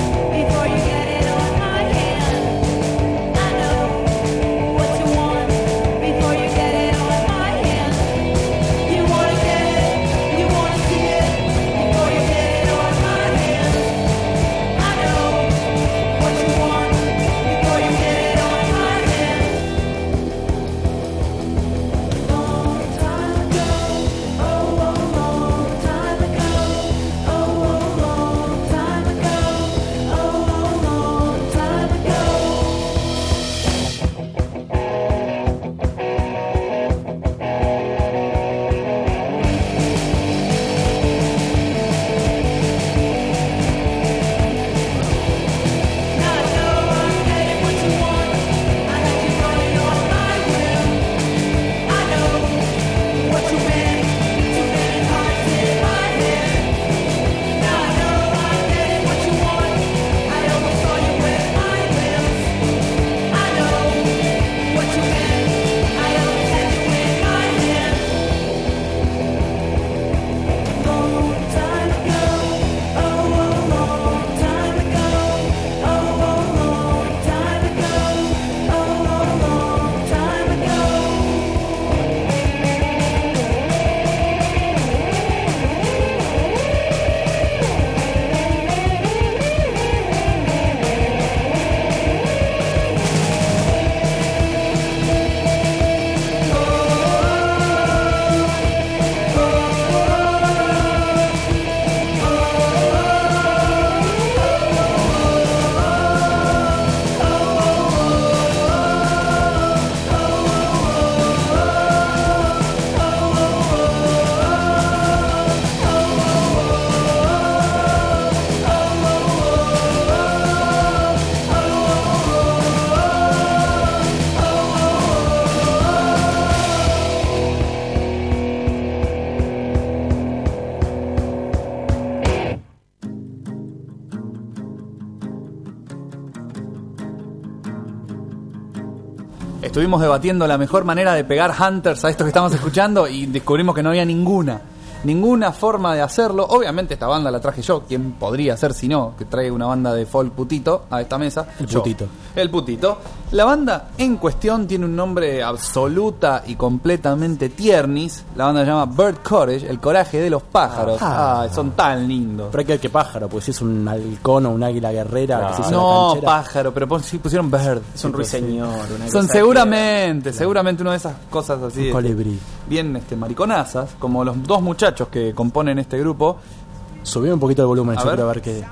Before you get it on my hand, I know what you want. estuvimos debatiendo la mejor manera de pegar Hunters a esto que estamos escuchando y descubrimos que no había ninguna forma de hacerlo. Obviamente esta banda la traje yo. ¿Quién podría ser si no? Que traiga una banda de folk putito a esta mesa. El putito. La banda en cuestión tiene un nombre absoluta y completamente tiernis. La banda se llama Bird Courage, el coraje de los pájaros. Son tan lindos. Pero hay que pájaro, pues si es un halcón o un águila guerrera. Que se hizo no, la pájaro, pero pusieron Bird. Es un ruiseñor. Son seguramente una de esas cosas así. Un colibrí. Bien mariconazas, como los dos muchachos que componen este grupo. Subí un poquito el volumen, yo quiero ver qué.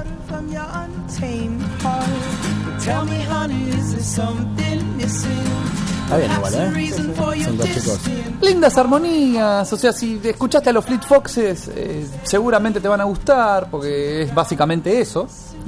Está bien igual, Son dos chicos. Lindas armonías, o sea, si escuchaste a los Fleet Foxes, seguramente te van a gustar, porque es básicamente eso.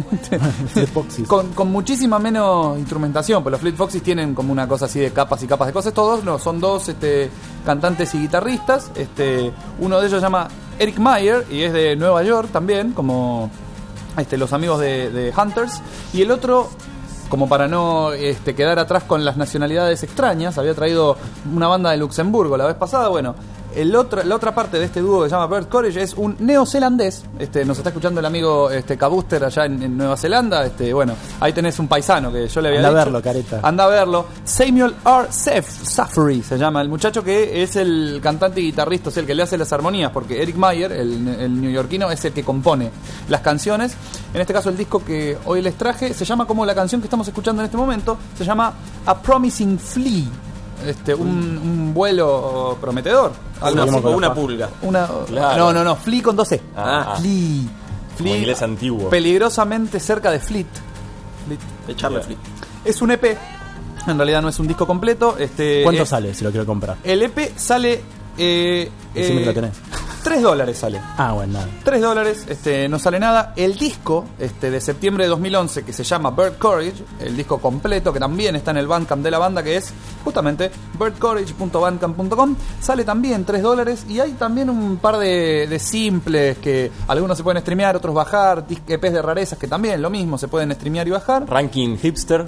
con muchísima menos instrumentación, pues los Fleet Foxes tienen como una cosa así de capas y capas de cosas. Todos no, son dos cantantes y guitarristas. Uno de ellos se llama Eric Mayer y es de Nueva York también, como los amigos de Hunters. Y el otro, como para no quedar atrás con las nacionalidades extrañas, había traído una banda de Luxemburgo la vez pasada. Bueno, la otra parte de este dúo que se llama Bird Courage es un neozelandés. Nos está escuchando el amigo Cabuster allá en Nueva Zelanda. Bueno, ahí tenés un paisano que yo le había dicho. Anda a verlo, careta. Anda a verlo. Samuel R. Saffery se llama el muchacho, que es el cantante y guitarrista, o sea, el que le hace las armonías, porque Eric Mayer, el neoyorquino, es el que compone las canciones. En este caso el disco que hoy les traje se llama como la canción que estamos escuchando en este momento, se llama A Promising Flea. Un vuelo prometedor. Una pulga. Claro. No, Flea con 2 E. Flea. Como inglés antiguo. Peligrosamente cerca de Fleet. De Charlie Fleet. Es un EP. En realidad no es un disco completo. ¿Cuánto sale si lo quiero comprar? El EP sale. Decime que lo tenés. $3 sale. Bueno, nada. $3, no sale nada. El disco de septiembre de 2011, que se llama Bird Courage, el disco completo, que también está en el Bandcamp de la banda, que es justamente birdcourage.bandcamp.com, sale también $3. Y hay también un par de simples que algunos se pueden streamear, otros bajar, EPs de rarezas que también lo mismo se pueden streamear y bajar. Ranking Hipster,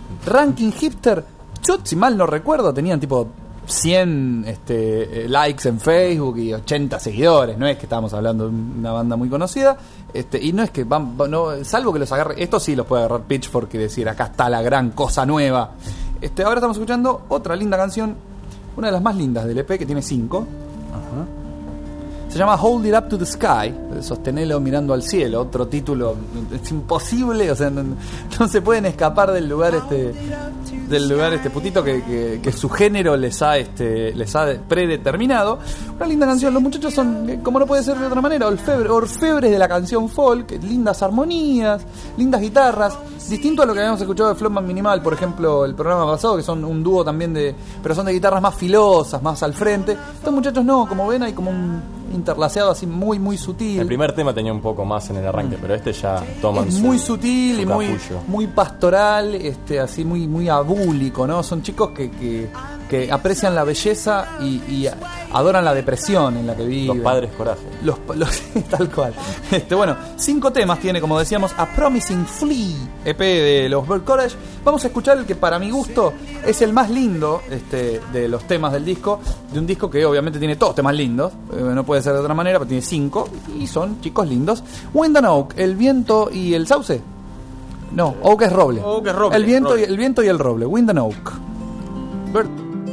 yo si mal no recuerdo tenían tipo 100 likes en Facebook y 80 seguidores. No es que estamos hablando de una banda muy conocida, y no es que salvo que los agarre, esto sí los puede agarrar Pitchfork y decir acá está la gran cosa nueva. Ahora estamos escuchando otra linda canción, una de las más lindas del EP, que tiene 5. Se llama Hold It Up to the Sky, sostenelo mirando al cielo. Otro título, es imposible, o sea, no se pueden escapar del lugar putito que su género les ha predeterminado. Una linda canción. Los muchachos son, como no puede ser de otra manera, orfebres de la canción folk. Lindas armonías, lindas guitarras, distinto a lo que habíamos escuchado de Floodman Minimal, por ejemplo, el programa pasado, que son un dúo también pero son de guitarras más filosas, más al frente. Estos muchachos no, como ven, hay como un interlaceado así muy muy sutil. El primer tema tenía un poco más en el arranque, pero ya toman muy sutil y muy pastoral, así muy muy abúlico, ¿no? Son chicos que aprecian la belleza y adoran la depresión en la que viven. Los padres coraje. Tal cual. Bueno, 5 temas tiene, como decíamos, A Promising Flea, EP de los Bird Courage. Vamos a escuchar el que para mi gusto es el más lindo de los temas del disco, de un disco que obviamente tiene todos temas lindos, no puede ser de otra manera, pero tiene 5 y son chicos lindos. Wind and Oak, el viento y el sauce. No, Oak es roble. El viento y el roble. Wind and Oak. Bird.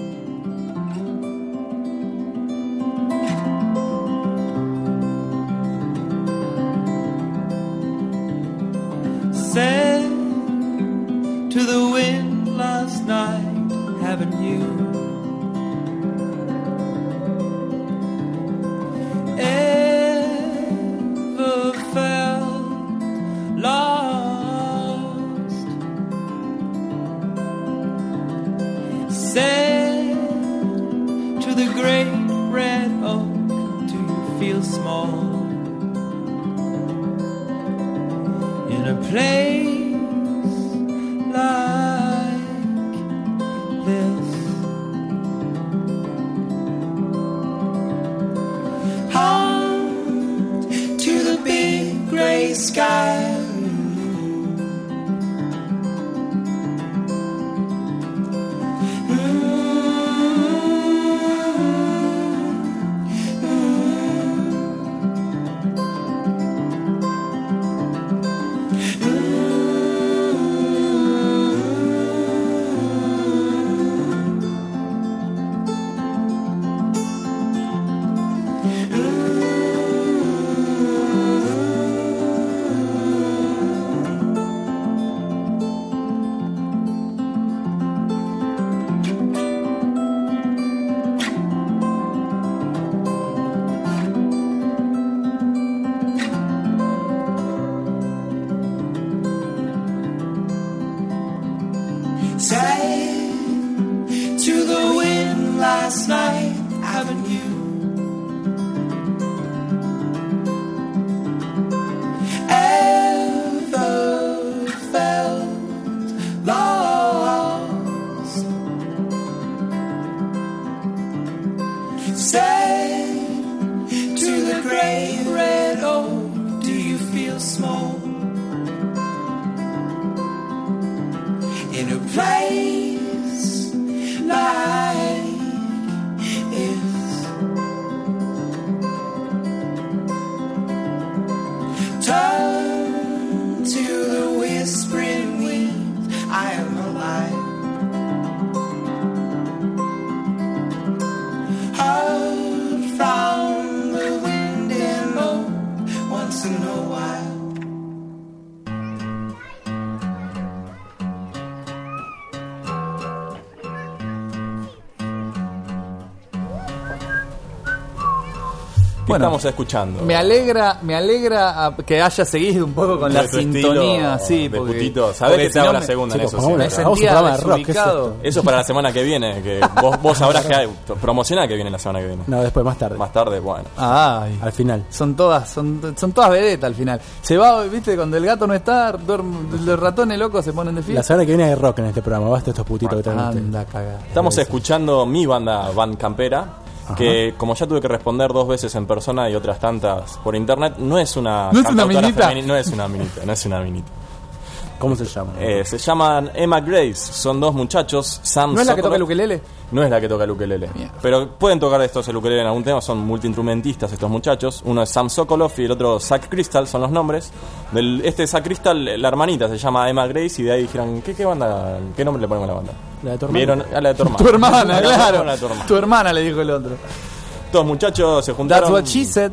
Said to the wind last night, haven't you ever felt lost? Said to the great red oak, do you feel small in a place like this? On to the big gray sky, to the whispering winds, I am alive. Out from the wind and low, once in a while. ¿Qué estamos escuchando? Me alegra que haya seguido un poco con la sintonía, sí, de porque, putito. Sabés que te hago la segunda, chicos, en eso. Me Sí. sentía desubicado. Eso para la semana que viene, que vos sabrás que hay. Promociona que viene la semana que viene. No, después, más tarde. Más tarde, bueno. Ay, al final. Son todas vedetas al final. Se va, viste, cuando el gato no está, los ratones locos se ponen de fiesta. La semana que viene hay rock en este programa. Basta estos putitos que traen ustedes. Anda, cagada. Estamos escuchando mi banda, Band Campera. Ajá. Que como ya tuve que responder 2 veces en persona y otras tantas por internet, no es una ¿No es una cantautora minita? no es una minita. ¿Cómo se llama? Se llaman Emma Grace, son 2 muchachos. Sam ¿No es la que Sokolov. toca el ukelele? No es la que toca el ukelele. Pero pueden tocar estos el ukelele en algún tema, son multiinstrumentistas estos muchachos. Uno es Sam Sokolov y el otro Zach Crystal, son los nombres. Este Zach Crystal, la hermanita se llama Emma Grace, y de ahí dijeron, ¿qué banda? ¿Qué nombre le ponemos a la banda? La de tu hermana. Vieron a la de tu hermana. Tu hermana, La claro. de tu hermana. Tu hermana, le dijo el otro. Estos muchachos se juntaron. That's what she said.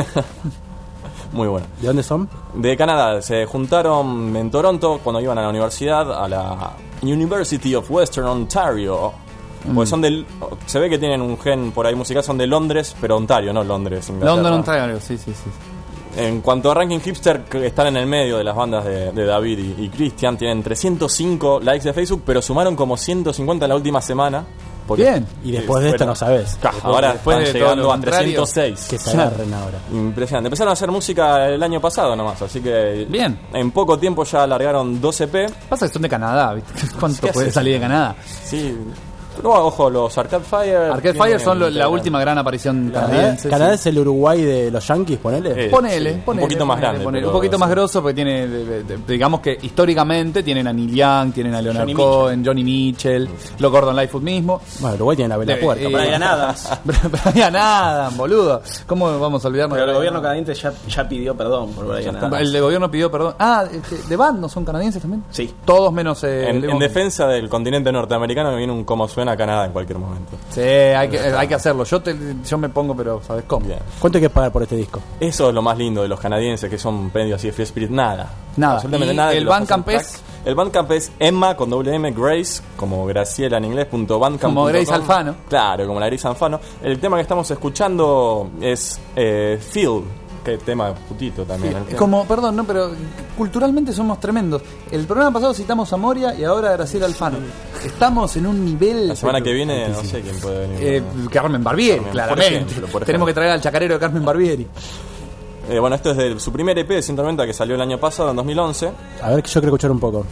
Muy bueno. ¿De dónde son? De Canadá. Se juntaron en Toronto cuando iban a la universidad, a la University of Western Ontario. Porque son del. Se ve que tienen un gen por ahí musical, son de Londres, pero Ontario, no Londres, Inglaterra. London, Ontario, sí. En cuanto a ranking hipster, que están en el medio de las bandas de David y Christian, tienen 305 likes de Facebook, pero sumaron como 150 en la última semana. Bien. Y después de esto no sabés. Ahora después están de llegando todo lo a contrario, 306. Que se agarren ahora. Impresionante. Empezaron a hacer música el año pasado nomás, así que bien. En poco tiempo ya largaron 2 EP. Pasa que son de Canadá, ¿viste? ¿Cuánto ¿Qué puede haces? salir de Canadá? Sí. No, ojo, los Arcade Fire. Arcade Fire son la última gran aparición canadiense. ¿Canadá es el Uruguay de los Yankees? Ponele. Ponele. Un poquito más grande. Un poquito más grosso porque tiene, digamos que históricamente tienen a Neil Young, tienen a Leonard Cohen, Johnny Mitchell, los Gordon Lightfoot mismo. Bueno, Uruguay tiene la Vela Puerca. Brian Adams. Brian Adams, boludo. ¿Cómo vamos a olvidarnos? Pero el gobierno canadiense ya pidió perdón por Brian Adams. El de gobierno pidió perdón. ¿De Band no son canadienses también? Sí. Todos menos... en defensa del continente norteamericano me viene un como suena Canadá en cualquier momento. Sí, hay que hacerlo. Yo me pongo, pero ¿sabes cómo? Bien. ¿Cuánto hay que pagar por este disco? Eso es lo más lindo de los canadienses, que son medios así de Free Spirit. Nada. ¿Y Absolutamente nada. el Bandcamp es? El Bandcamp es Emma con doble M, Grace, como Graciela en inglés, .bandcamp.com. Como Grace Alfano. Claro, como la Grace Alfano. El tema que estamos escuchando es Field. Qué tema putito también. Perdón, pero culturalmente somos tremendos. El programa pasado citamos a Moria y ahora a Graciela Alfano. Estamos en un nivel... La semana que viene no sé quién puede venir. Carmen Barbieri, claramente. Por ejemplo. Tenemos que traer al chacarero de Carmen Barbieri. Bueno, esto es de su primer EP de 190 que salió el año pasado, en 2011. A ver, que yo quiero escuchar un poco.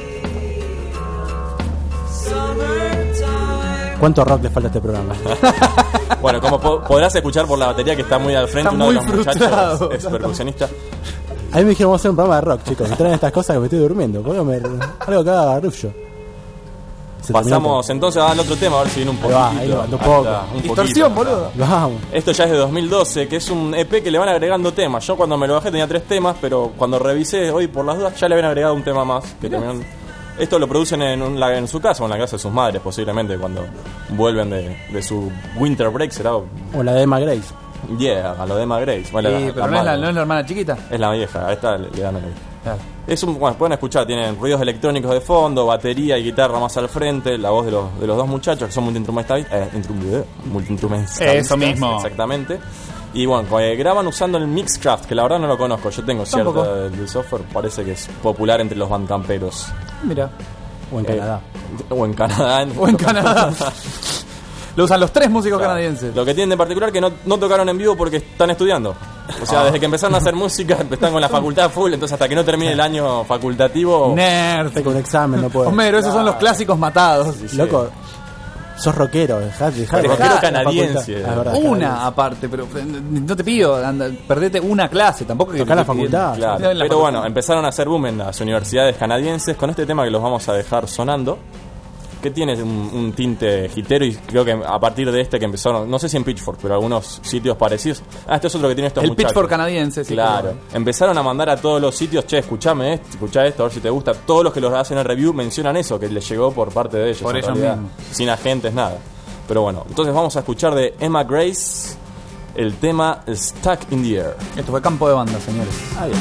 ¿Cuánto rock le falta a este programa? Bueno, como podrás escuchar por la batería que está muy al frente, Está uno de muy los frustrado. muchachos es percusionista. A mí me dijeron vamos a hacer un programa de rock, chicos. Me traen estas cosas que me estoy durmiendo. Algo que haga Rufio. Pasamos entonces al otro tema, a ver si viene un poquito. Ahí lo mandó poco. Distorsión, boludo. Vamos. Esto ya es de 2012, que es un EP que le van agregando temas. Yo cuando me lo bajé tenía 3 temas, pero cuando revisé hoy por las dudas ya le habían agregado un tema más. Esto lo producen en su casa o en la casa de sus madres, posiblemente cuando vuelven de su winter break, será. O la de Emma Grace. A lo de Emma Grace. Bueno, pero no es la hermana chiquita. Es la vieja, a esta le dan el... Claro. Pueden escuchar, tienen ruidos electrónicos de fondo, batería y guitarra más al frente, la voz de los 2 muchachos que son multiinstrumentistas. Eso mismo. Exactamente. Y bueno, graban usando el Mixcraft, que la verdad no lo conozco. Yo tengo cierto del software, parece que es popular entre los bandcamperos. Mira. O en Canadá. O en Canadá. O en Canadá. Lo usan los 3 músicos canadienses. Lo que tienen de particular que no tocaron en vivo porque están estudiando. O sea, desde que empezaron a hacer música, están con la facultad full, entonces hasta que no termine el año facultativo... Nerd. Con examen no puedo. Homero, esos son los clásicos matados. Sí. Loco, sos rockero, dejá rockero canadiense. Una aparte, pero no te pido, perdete una clase, tampoco que tocar la facultad. Claro. Pero bueno, empezaron a hacer boom en las universidades canadienses con este tema que los vamos a dejar sonando, que tiene un tinte hitero, y creo que a partir de que empezaron, no sé si en Pitchfork, pero algunos sitios parecidos. Este es otro que tiene estos muchachos. El Pitchfork canadiense, sí. Claro. Empezaron a mandar a todos los sitios, che, escuchá esto, a ver si te gusta. Todos los que los hacen el review mencionan eso, que les llegó por parte de ellos. Por ellos mismos. Sin agentes, nada. Pero bueno, entonces vamos a escuchar de Emma Grace el tema Stuck in the Air. Esto fue Campo de Banda, señores. Adiós.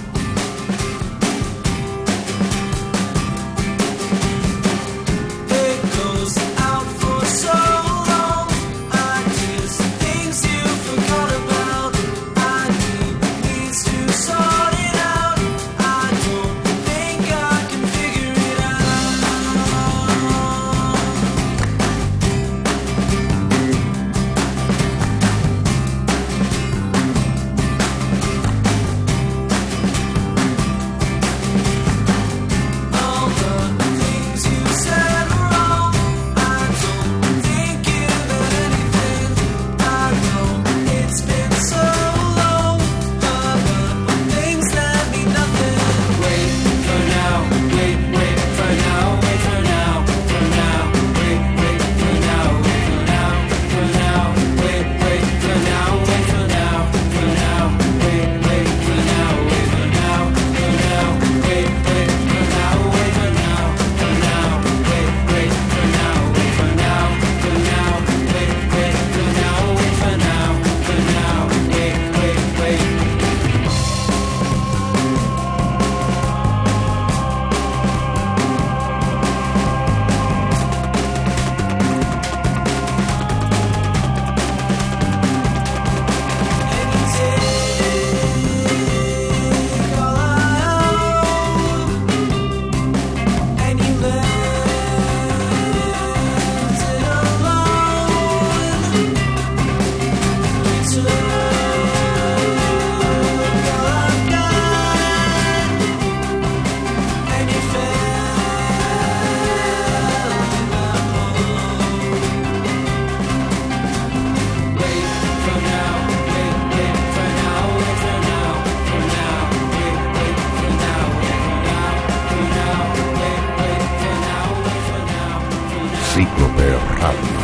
Cíclope Radio.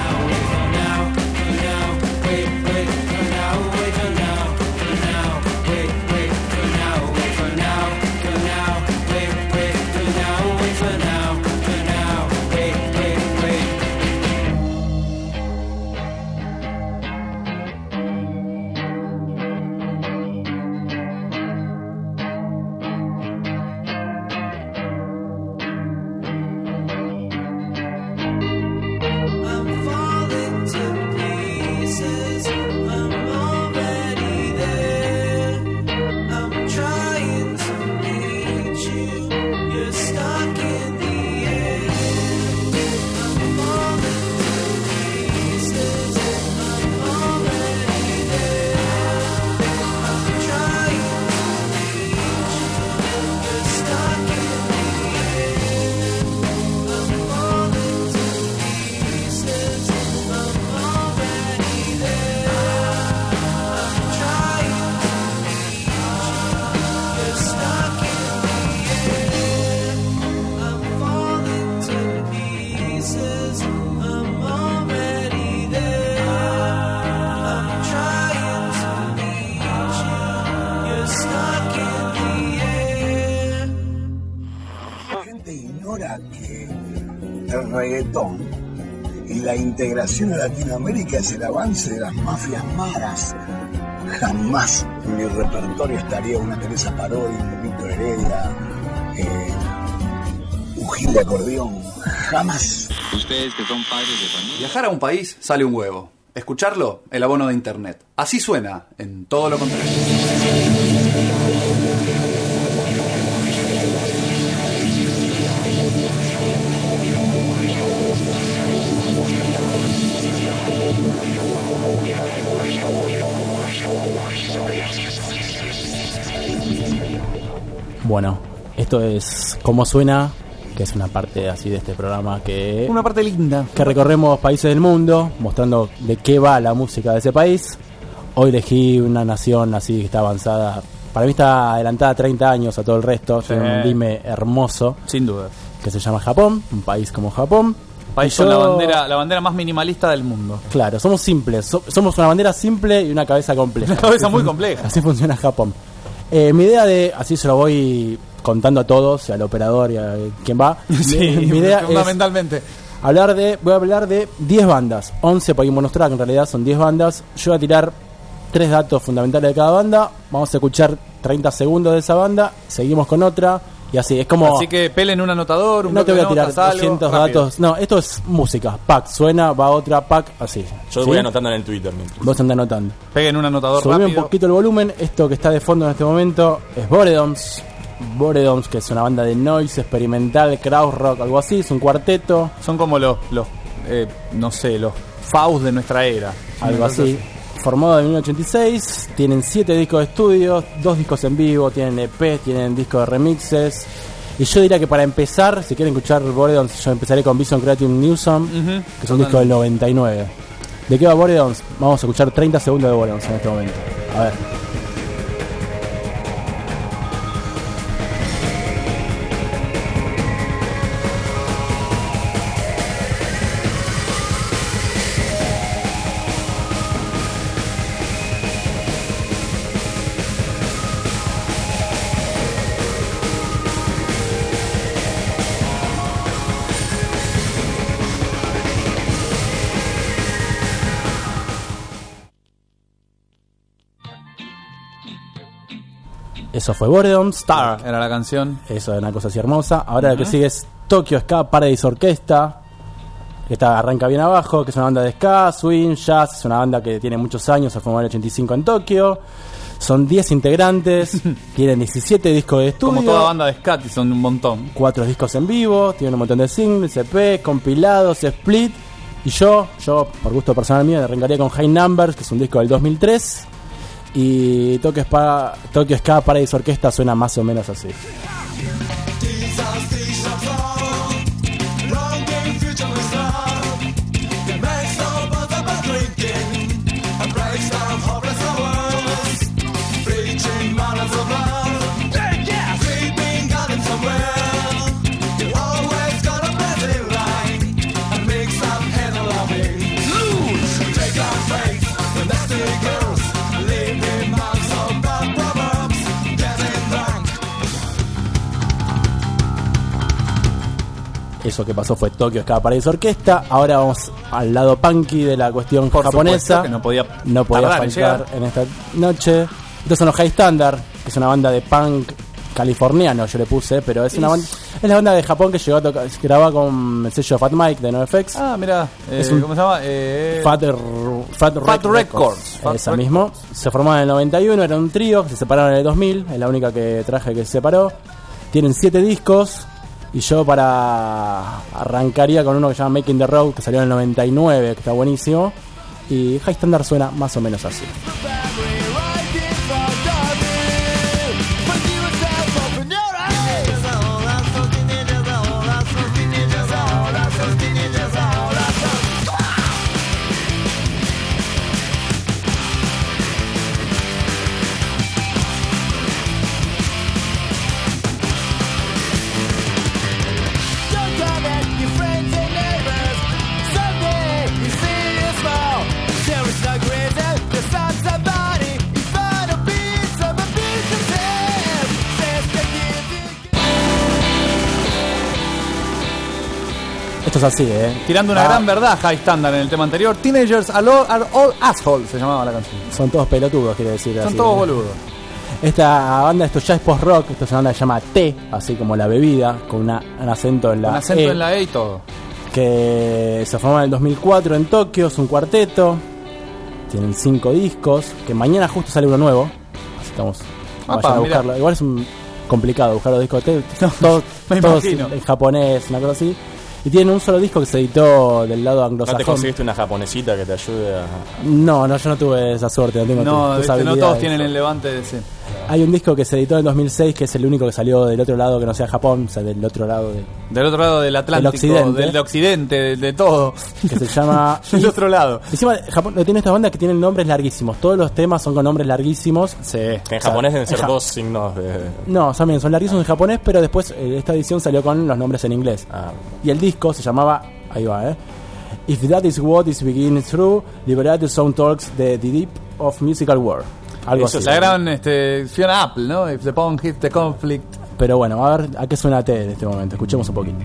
El reggaetón y la integración a Latinoamérica es el avance de las mafias maras. Jamás en mi repertorio estaría una Teresa Parodi, un Víctor Heredia, un Gil de acordeón. Jamás. Ustedes que son padres de familia. Viajar a un país sale un huevo. Escucharlo, el abono de internet. Así suena en Todo lo Contrario. Bueno, esto es Cómo Suena, que es una parte así de este programa que... Una parte linda. Que recorremos países del mundo, mostrando de qué va la música de ese país. Hoy elegí una nación así que está avanzada. Para mí está adelantada 30 años a todo el resto. Sí. Tiene un dime hermoso. Sin duda. que se llama Japón, un país como Japón. País con la bandera más minimalista del mundo. Claro, somos simples, somos una bandera simple y una cabeza compleja. Una cabeza muy compleja. Así funciona Japón. Mi idea así se lo voy contando a todos, y al operador y a quien va. Sí, mi idea fundamentalmente. Voy a hablar de 10 bandas, 11 por bonus track, en realidad son 10 bandas. Yo voy a tirar 3 datos fundamentales de cada banda, vamos a escuchar 30 segundos de esa banda, seguimos con otra. Y así, es como... Así que pelen un anotador, un no te voy a tirar notas, 200 algo, datos. No, esto es música. Pack, suena, va otra pack, así. Yo ¿sí? voy anotando en el Twitter. Mientras. Vos andás anotando. Peguen un anotador Subí rápido. un poquito el volumen. Esto que está de fondo en este momento es Boredoms. Boredoms, que es una banda de noise, experimental, crowd rock, algo así. Es un cuarteto. Son como los no sé, los Faust de nuestra era. Algo así. Formado en 1986, tienen 7 discos de estudio, 2 discos en vivo, tienen EP, tienen discos de remixes. Y yo diría que para empezar, si quieren escuchar Boredoms, yo empezaré con Vision Creative Newsom, que es un disco del 99. ¿De qué va Boredoms? Vamos a escuchar 30 segundos de Boredoms en este momento. A ver. Eso fue Boredom Star. Era la canción. Eso era una cosa así hermosa. Ahora lo que sigue es Tokyo Ska Paradise Orquesta, que arranca bien abajo, que es una banda de ska, swing, jazz. Es una banda que tiene muchos años, se formó en el 85 en Tokio. Son 10 integrantes, tienen 17 discos de estudio. Como toda banda de ska, que son un montón. 4 discos en vivo, tienen un montón de singles, EP, compilados, split. Y yo por gusto personal mío, arrancaría con High Numbers, que es un disco del 2003. Y Tokyo Ska Paradise Orquesta suena más o menos así. Eso que pasó fue Tokyo Ska Paradise Orquesta. Ahora vamos al lado punky de la cuestión por japonesa. Que no podía faltar en esta noche. Estos son los High Standard, que es una banda de punk californiano, yo le puse, pero es una banda, es la banda de Japón que llegó a tocar, grababa con el sello Fat Mike de NoFX. Ah, mira, ¿cómo se llama? Fat Records. Esa mismo. Se formó en el 91, era un trío, se separaron en el 2000, es la única que traje que se separó. Tienen 7 discos. Y yo arrancaría con uno que se llama Making the Road, que salió en el 99, que está buenísimo. Y High Standard suena más o menos así. Esto es así, Tirando una gran verdad, High Standard en el tema anterior. Teenagers are all assholes, se llamaba la canción. Son todos pelotudos, quiere decir. Son así, todos boludos. Esta banda, esto ya es post-rock. Esta es una banda que se llama T, así como la bebida, con un acento en la un acento en la E y todo. Que se formó en el 2004 en Tokio, es un cuarteto. Tienen 5 discos, que mañana justo sale uno nuevo. Así estamos, vayan a buscarlo. Mirá. Igual es complicado buscar los discos de T. Todos en japonés, una cosa así. Y tienen un solo disco que se editó del lado anglosajón. ¿No te conseguiste una japonesita que te ayude a...? No, yo no tuve esa suerte. No tengo no todos tienen el levante de ese. Hay un disco que se editó en 2006 que es el único que salió del otro lado que no sea Japón, o sea, del otro lado del Atlántico, del occidente, de todo. Que se llama... del otro lado. Encima, Japón lo tiene estas bandas que tienen nombres larguísimos. Todos los temas son con nombres larguísimos. Sí. En japonés deben ser dos signos de... No, también son larguísimos en japonés, pero después esta edición salió con los nombres en inglés. Y el disco se llamaba... Ahí va, If That Is What Is Beginning Through, Liberated Sound Talks, The Deep of Musical War. Algo eso así. La gran Fiona Apple, ¿no? If the Poem Hits the Conflict. Pero bueno, a ver a qué suena T en este momento. Escuchemos un poquito.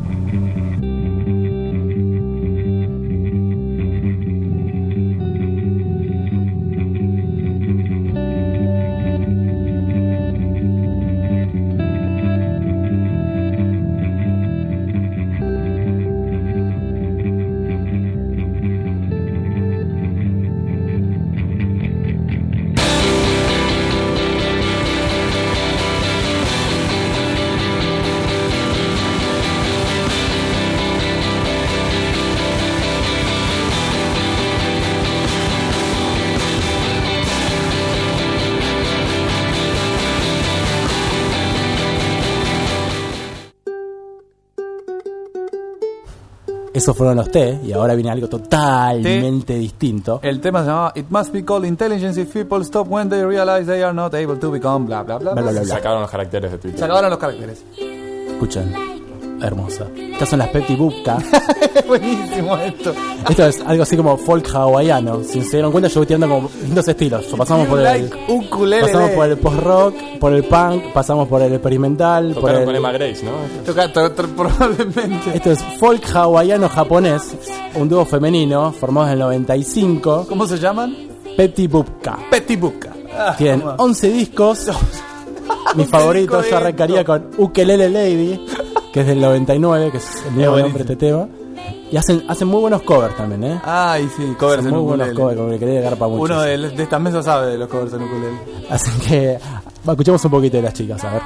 Esos fueron los T, y ahora viene algo totalmente distinto. El tema se llama It Must Be Called Intelligence If People Stop When They Realize They Are Not Able to Become bla bla bla bla, bla, bla, bla. Sacaron los caracteres de Twitter. Sacaron los caracteres. Escuchen, hermosa. Estas son las Pepsi Bupka. Buenísimo esto. Esto es algo así como folk hawaiano. Si se dieron cuenta, yo voy tirando como dos estilos. Pasamos por el post-rock, por el punk, pasamos por el experimental. Tocaron por con Emma Grace, ¿no? Probablemente. Esto es folk hawaiano japonés, un dúo femenino formado en el 95. ¿Cómo se llaman? Pepsi Bupka. Pepsi Bupka. Tienen 11 discos. Mi favorito, yo arrancaría con Ukelele Lady, que es del 99, que es el nuevo nombre de este tema. Y hacen muy buenos covers también, ¿eh? Ay, sí, covers en muy ukulele. buenos covers, como que quería garpa mucho. Uno de esta mesa sabe de los covers en ukulele. Así que escuchemos un poquito de las chicas, a ver.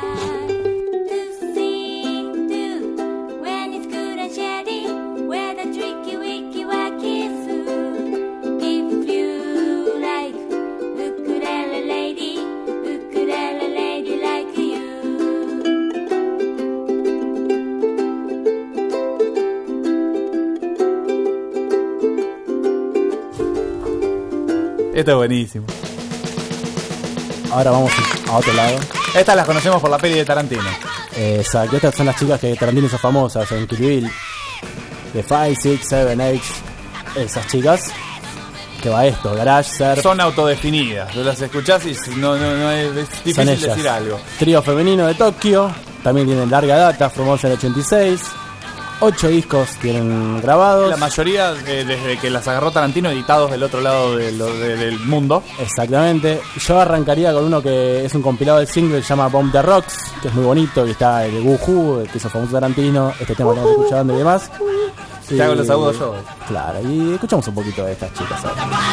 Esto es buenísimo. Ahora vamos a otro lado. Estas las conocemos por la peli de Tarantino. Exacto, estas son las chicas que Tarantino hizo famosas en Kill Bill, de 5, 6, 7, 8. Esas chicas que va esto, Garage, Surf. Son autodefinidas, las escuchás y no es difícil decir algo. Trío femenino de Tokio, también tienen larga data, formados en el 86. 8 discos tienen grabados. La mayoría, desde que las agarró Tarantino, editados del otro lado del mundo. Exactamente. Yo arrancaría con uno que es un compilado del single que se llama Bomb the Rocks, que es muy bonito, que está el Woohoo, que hizo famoso Tarantino, este tema que estamos escuchando y demás. Te hago los agudos yo. Claro, y escuchamos un poquito de estas chicas.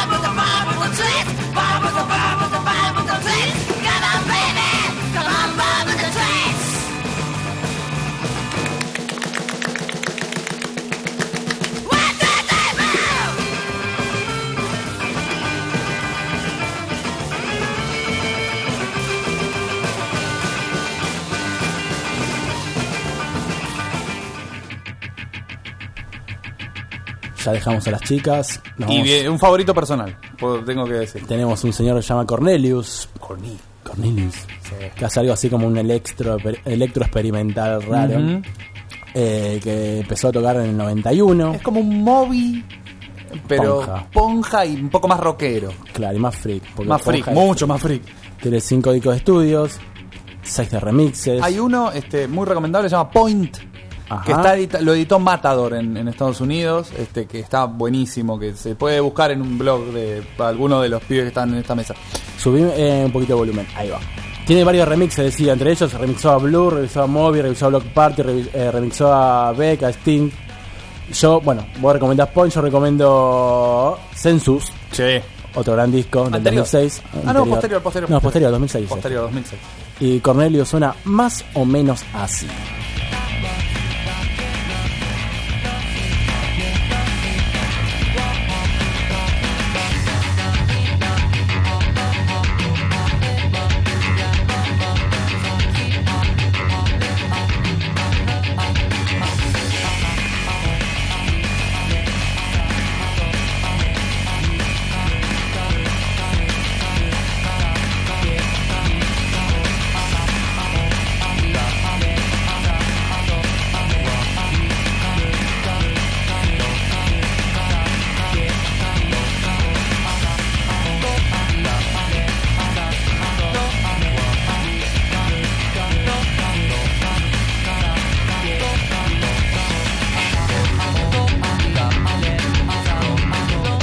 Ya dejamos a las chicas. Y un favorito personal, tengo que decir. Tenemos un señor que se llama Cornelius. Cornelius. Sí. Que hace algo así como un electro experimental raro. Uh-huh. Que empezó a tocar en el 91. Es como un Moby, pero ponja y un poco más rockero. Claro, y más freak. Más freak, mucho más freak. Tiene 5 discos de estudios, 6 de remixes. Hay uno muy recomendable, se llama Point. Ajá. Que lo editó Matador en Estados Unidos, que está buenísimo, que se puede buscar en un blog de alguno de los pibes que están en esta mesa. Subí un poquito de volumen, ahí va. Tiene varios remixes, decía, entre ellos remixó a Blur, remixó a Moby, remixó a Block Party, remixó a Beck, a Sting. Yo, vos recomendás Point, yo recomiendo Census. Sí. Otro gran disco del 2006. Posterior. No, posterior, 2006. Posterior, 2006. Y Cornelio suena más o menos así.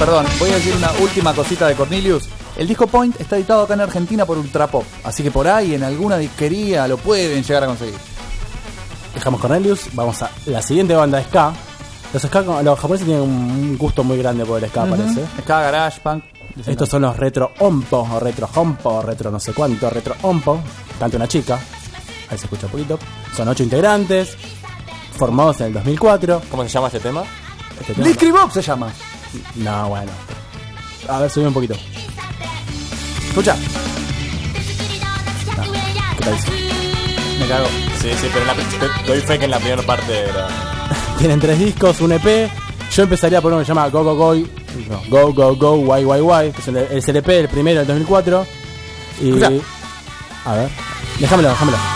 Perdón, voy a decir una última cosita de Cornelius. El disco Point está editado acá en Argentina por Ultrapop, así que por ahí en alguna disquería lo pueden llegar a conseguir. Dejamos Cornelius, vamos a la siguiente banda de ska. Los japoneses tienen un gusto muy grande por el ska, parece. Ska, garage, punk. Estos son los retro ompo, o retro hompo, o retro no sé cuánto, retro ompo. Canta una chica, ahí se escucha un poquito. Son 8 integrantes, formados en el 2004. ¿Cómo se llama este tema? Blitzkrieg Bop se llama. No, bueno. A ver, subí un poquito. Escucha. ¿Qué tal dice? Me cago. Sí, pero te doy fe que en la primera parte era... Tienen 3 discos, un EP. Yo empezaría por uno que se llama Go Go Go, no, Go Go Go Why Why Why, que es el EP, el primero del 2004. Y escucha. A ver, déjamelo.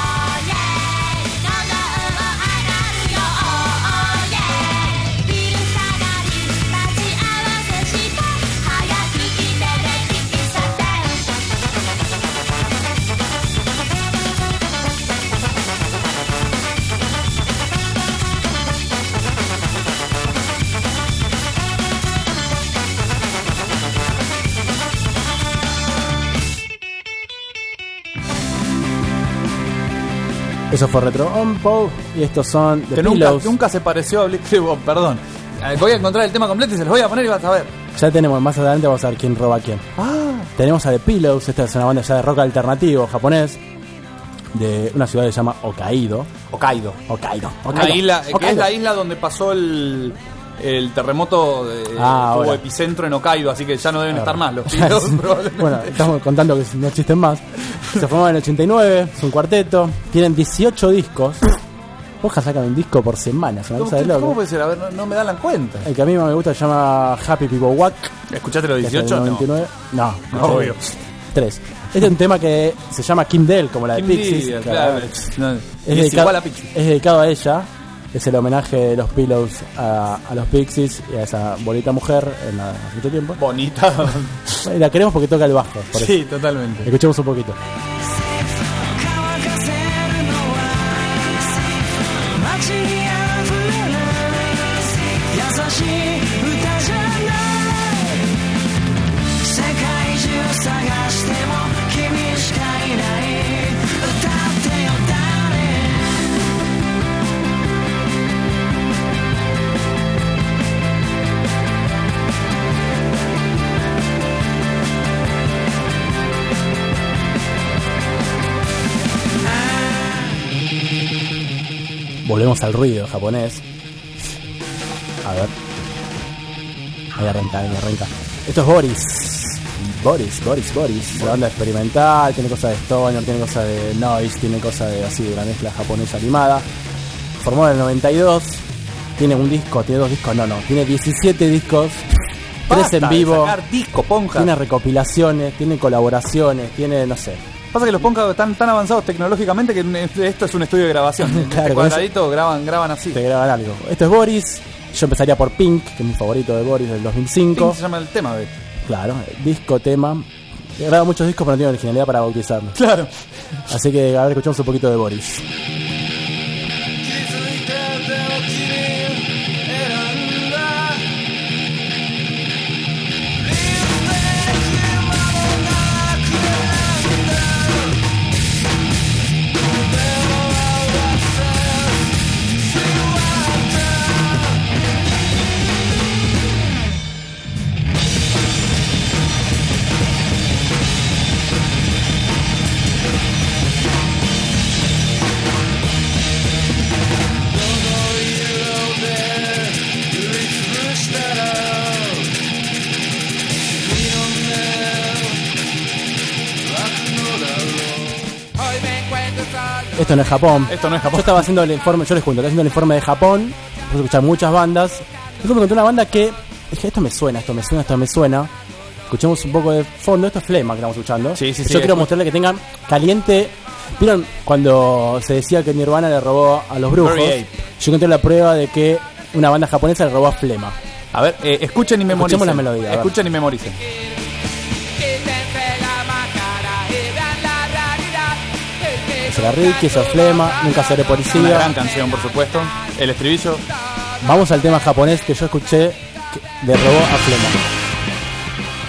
Eso fue Retro Ompo. Y estos son The Pillows. Nunca se pareció a Blitzkrieg Bop, perdón. Voy a encontrar el tema completo y se los voy a poner y vas a ver. Ya tenemos, más adelante vamos a ver quién roba a quién. Tenemos a The Pillows. Esta es una banda ya de rock alternativo japonés, de una ciudad que se llama Hokkaido. La isla, que es la isla donde pasó el terremoto tuvo epicentro en Hokkaido, así que ya no deben estar más los Pillows, probablemente. Bueno, estamos contando que no existen más. Se formaron en el 89, es un cuarteto, tienen 18 discos. Ojalá sacan un disco por semana, es una cosa de loco. ¿Cómo puede ser? A ver, no me dan la cuenta. El que a mí me gusta se llama Happy People Walk. ¿Escuchaste los 18? 99. No, obvio. 3. Este es un tema que se llama Kim Deal, como la de Pixies. Claro. Es dedicado a ella. Es el homenaje de los Pillows a los Pixies y a esa bonita mujer hace mucho tiempo. Bonita. La queremos porque toca el bajo. Sí, totalmente. Escuchemos un poquito. 'Volvemos al ruido japonés. A ver. Ahí arranca. Esto es Boris. La banda experimental, tiene cosas de stoner, tiene cosas de noise, tiene cosas de así, de la mezcla japonesa animada. Formó en el 92. Tiene un disco, tiene 2 discos, tiene 17 discos. 3 en vivo. Tiene recopilaciones, tiene colaboraciones, tiene, no sé. Pasa que los Ponja están tan avanzados tecnológicamente que esto es un estudio de grabación. Claro, cuadradito graban así. Te graban algo. Esto es Boris. Yo empezaría por Pink, que es mi favorito de Boris del 2005. Pink se llama el tema de... Claro, disco, tema. Graba muchos discos pero no tiene originalidad para bautizarlos. Claro. Así que a ver, escuchamos un poquito de Boris. Esto no es Japón. Yo estaba haciendo el informe, yo les cuento, estaba haciendo el informe de Japón, pude escuchar muchas bandas. Después me encontré una banda que dije, esto me suena. Escuchemos un poco de fondo, esto es Flema que estamos escuchando. Sí, yo quiero mostrarle que tengan caliente. ¿Vieron cuando se decía que Nirvana le robó a los brujos? Yo encontré la prueba de que una banda japonesa le robó a Flema. A ver, escuchen y memoricen. Escuchemos la melodía. Escuchen y memoricen. Será Ricky, eso es Flema, Nunca seré policía. Una gran canción, por supuesto. El estribillo. Vamos al tema japonés que yo escuché de robó a Flema.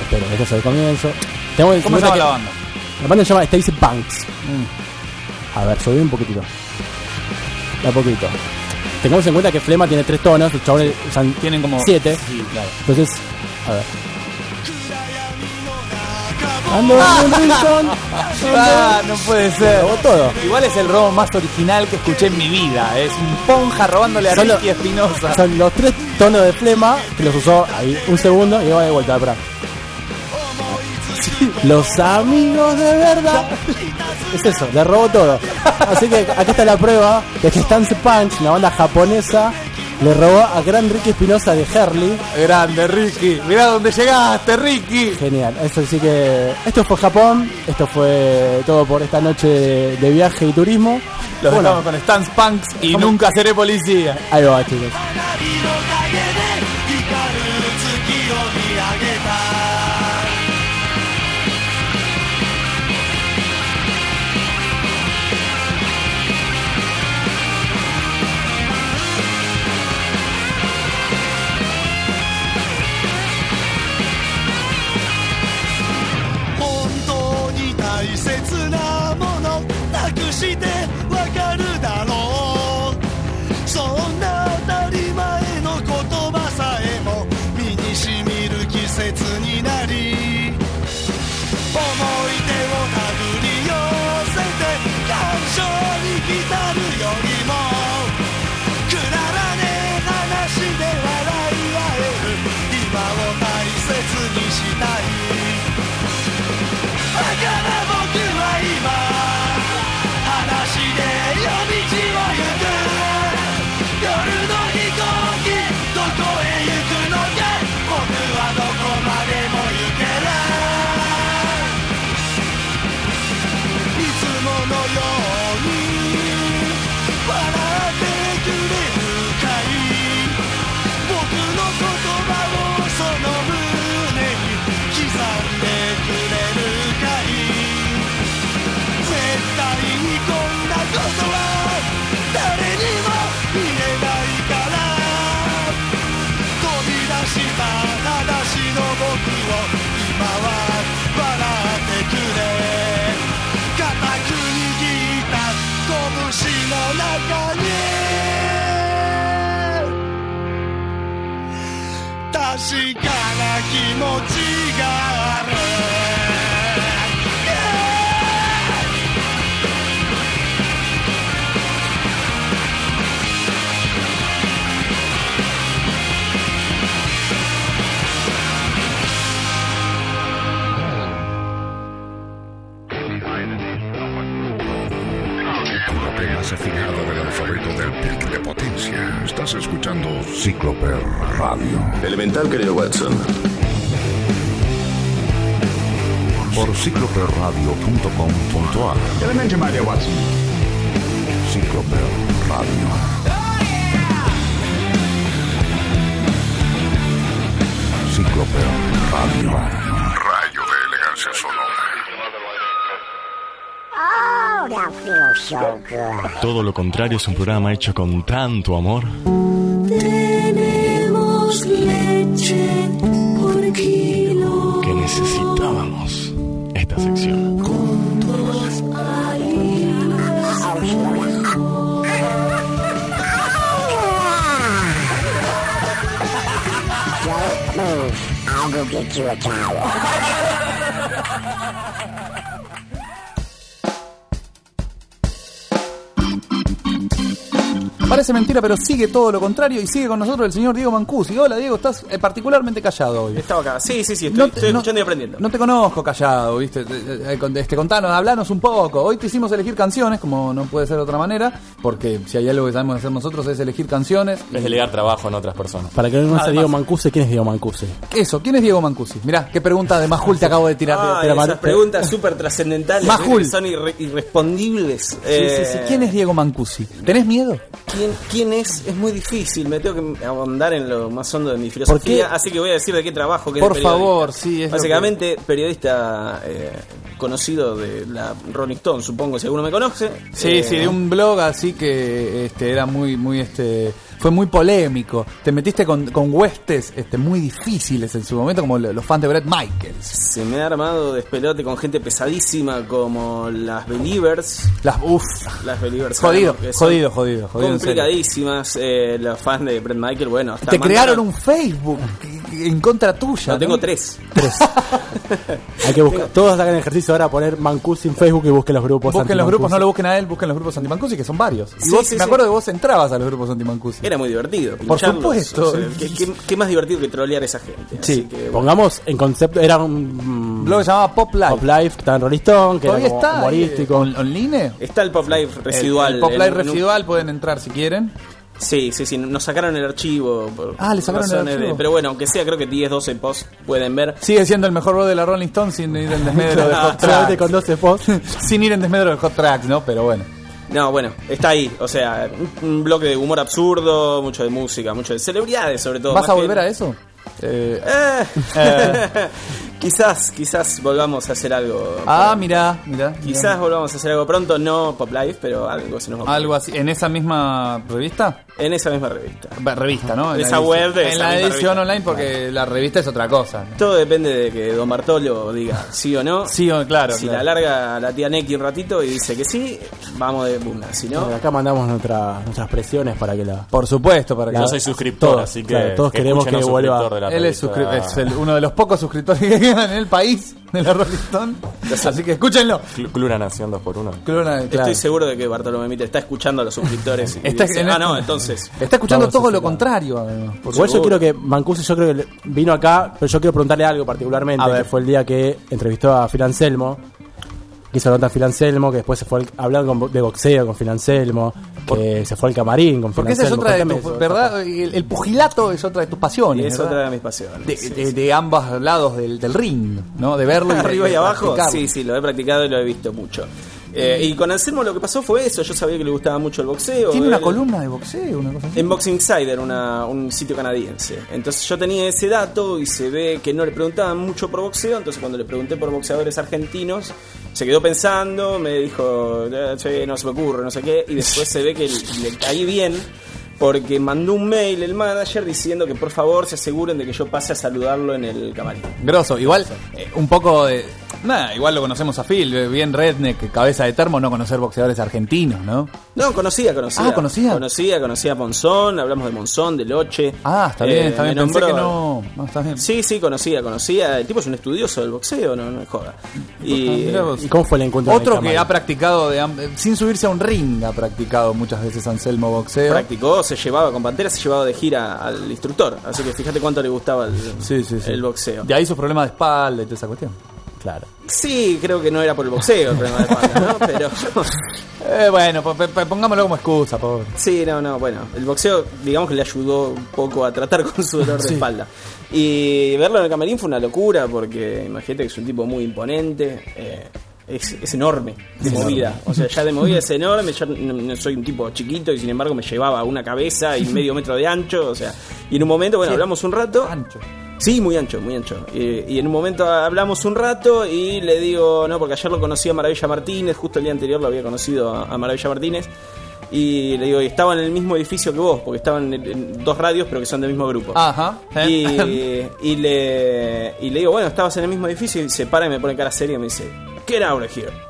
pero este es el comienzo. ¿Cómo se llama la banda? La banda se llama Stacy Punks. A ver, subí un poquitito. Un poquito. Tengamos en cuenta que Flema tiene 3 tonos, los chabones tienen como 7. Sí, claro. Entonces, a ver. Ando en un rincón. No puede ser. Robó todo. Igual es el robo más original que escuché en mi vida. Es un Ponja robándole a Ricky Espinosa. Son los 3 tonos de Flema que los usó ahí un segundo y va de vuelta. Para. Los amigos de verdad. Es eso, le robó todo. Así que aquí está la prueba de que Stance Punch, una banda japonesa, le robó a gran Ricky Espinosa de Herley. Grande Ricky, mirá dónde llegaste, Ricky. Genial, eso sí que... Esto fue Japón, esto fue todo por esta noche de viaje y turismo. Los dejamos con Stance Punks y nunca seré policía. Ahí va, chicos. 確かな気持ちがある Más afinado del alfabeto del pic de potencia. Estás escuchando Cíclope Radio. Elemental, querido Watson. Por cicloperradio.com.ar. Elemental, my dear Watson. Cíclope Radio. Cíclope Radio. Rayo de elegancia sonora. Todo lo contrario es un programa hecho con tanto amor. Tenemos leche por kilo. Que necesitábamos esta sección. Juntos ahí. Don't move. I'll go get you a towel. Parece mentira, pero sigue todo lo contrario y sigue con nosotros el señor Diego Mancusi. Hola, Diego, estás particularmente callado hoy. Estaba acá. Sí, estoy escuchando y aprendiendo. No te conozco callado, ¿viste? Contanos, hablanos un poco. Hoy te hicimos elegir canciones, como no puede ser de otra manera, porque si hay algo que sabemos hacer nosotros es elegir canciones. Es delegar trabajo en otras personas. Para que no conoce Diego Mancusi, ¿quién es Diego Mancusi? Eso, ¿quién es Diego Mancusi? Mirá, qué pregunta de Majul te acabo de tirar. Esas preguntas súper trascendentales. Majul. Son irrespondibles. Sí. ¿Quién es Diego Mancusi? ¿Tenés miedo? quién es muy difícil, me tengo que ahondar en lo más hondo de mi filosofía, así que voy a decir de qué trabajo, que por es favor, sí, es básicamente periodista conocido de la Rolling Stone, supongo, si alguno me conoce. Sí, de un blog así que era muy fue muy polémico. Te metiste con huestes muy difíciles en su momento, como los fans de Bret Michaels. Se me ha armado despelote con gente pesadísima como las Believers. Las Believers. Jodido. Complicadísimas. Los fans de Bret Michaels, bueno. Te crearon un Facebook en contra tuya. No, tengo 3. Hay que buscar. Todos hagan ejercicio ahora, poner Mancusi en Facebook y busquen los grupos. Busquen los grupos, no lo busquen a él, busquen los grupos anti-Mancusi, que son varios. Y me acuerdo que vos entrabas a los grupos anti-Mancusi. Era muy divertido. Por supuesto. O sea, ¿qué más divertido que trolear a esa gente? Sí, pongamos en concepto. Era un blog que se llamaba Pop Life. Pop Life, que estaba en Rolling Stone, que era como está humorístico. ¿Online? Está el Pop Life residual. El Pop Life residual, pueden entrar si quieren. Sí, nos sacaron el archivo. Le sacaron el archivo. Pero bueno, aunque sea, creo que 10, 12 posts pueden ver. Sigue siendo el mejor blog de la Rolling Stone sin ir en desmedro de Hot Tracks. Con 12 posts. Sin ir en desmedro de Hot Tracks, ¿no? Pero bueno. No, bueno, está ahí. O sea, un bloque de humor absurdo, mucho de música, mucho de celebridades, sobre todo. ¿Vas a volver a eso? Quizás volvamos a hacer algo. Mirá. Quizás volvamos a hacer algo pronto, no Pop Life, pero algo se nos va a algo así. ¿En esa misma revista? En esa misma revista. Revista, ¿no? En esa web de en la edición online, porque la revista es otra cosa, ¿no? Todo depende de que Don Bartolo diga sí o no. Sí o claro. Si la larga la tía Neki un ratito y dice que sí, vamos de buna. Si no, acá mandamos nuestras presiones para que la. Por supuesto, para que yo soy suscriptor, así que todos queremos que vuelva. Él es uno de los pocos suscriptores que quedan en el país de la Rolling Stone. Así que escúchenlo. Cluna Nación 2x1. Estoy seguro de que Bartolomé Mitre está escuchando a los suscriptores. Entonces. Está escuchando todo lo contrario. Igual yo quiero que Mancusi, yo creo que vino acá, pero yo quiero preguntarle algo particularmente, que fue el día que entrevistó a Phil Anselmo. Hizo la nota a Phil Anselmo, que después se fue a hablar de boxeo con Phil Anselmo, que se fue al camarín con Phil Anselmo. Porque esa es otra de tus, ¿verdad? El pugilato es otra de tus pasiones. Y es otra de mis pasiones. De ambos lados del ring, ¿no? De verlo arriba y abajo. Sí, lo he practicado y lo he visto mucho. Y con Anselmo lo que pasó fue eso. Yo sabía que le gustaba mucho el boxeo. Tiene una columna de boxeo, una cosa así. En Boxing Insider, un sitio canadiense. Entonces yo tenía ese dato y se ve que no le preguntaban mucho por boxeo. Entonces cuando le pregunté por boxeadores argentinos, se quedó pensando, me dijo, no se me ocurre, no sé qué. Y después se ve que le caí bien, porque mandó un mail el manager diciendo que por favor se aseguren de que yo pase a saludarlo en el camarín. Grosso, igual un poco de... igual lo conocemos a Phil, bien redneck, cabeza de termo, no conocer boxeadores argentinos, ¿no? No, conocía. Ah, ¿conocía? Conocía a Monzón, hablamos de Monzón, de Loche. Está bien. Pensé que no, está bien. Sí, conocía. El tipo es un estudioso del boxeo, no me joda. ¿Y cómo fue el encuentro? Otro que ha practicado, sin subirse a un ring, ha practicado muchas veces Anselmo boxeo. Practicó, se llevaba con Pantera, se llevaba de gira al instructor. Así que fíjate cuánto le gustaba el boxeo. De ahí sus problemas de espalda y toda esa cuestión. Claro. Sí, creo que no era por el boxeo el problema de espalda, ¿no? Pero bueno, pongámoslo como excusa, pobre. Sí, bueno, el boxeo, digamos que le ayudó un poco a tratar con su dolor de espalda. Y verlo en el camarín fue una locura, porque imagínate que es un tipo muy imponente, es enorme de movida. O sea, ya de movida es enorme. Yo no soy un tipo chiquito y sin embargo me llevaba una cabeza y medio metro de ancho. O sea, y en un momento, hablamos un rato. Ancho. Sí, muy ancho. Y en un momento hablamos un rato y le digo, no, porque ayer lo conocí a Maravilla Martínez, justo el día anterior lo había conocido a Maravilla Martínez. Y le digo, y estaban en el mismo edificio que vos, porque estaban en 2 radios, pero que son del mismo grupo. Ajá. Y le digo, bueno, estabas en el mismo edificio, y se para y me pone cara seria y me dice, get out of here.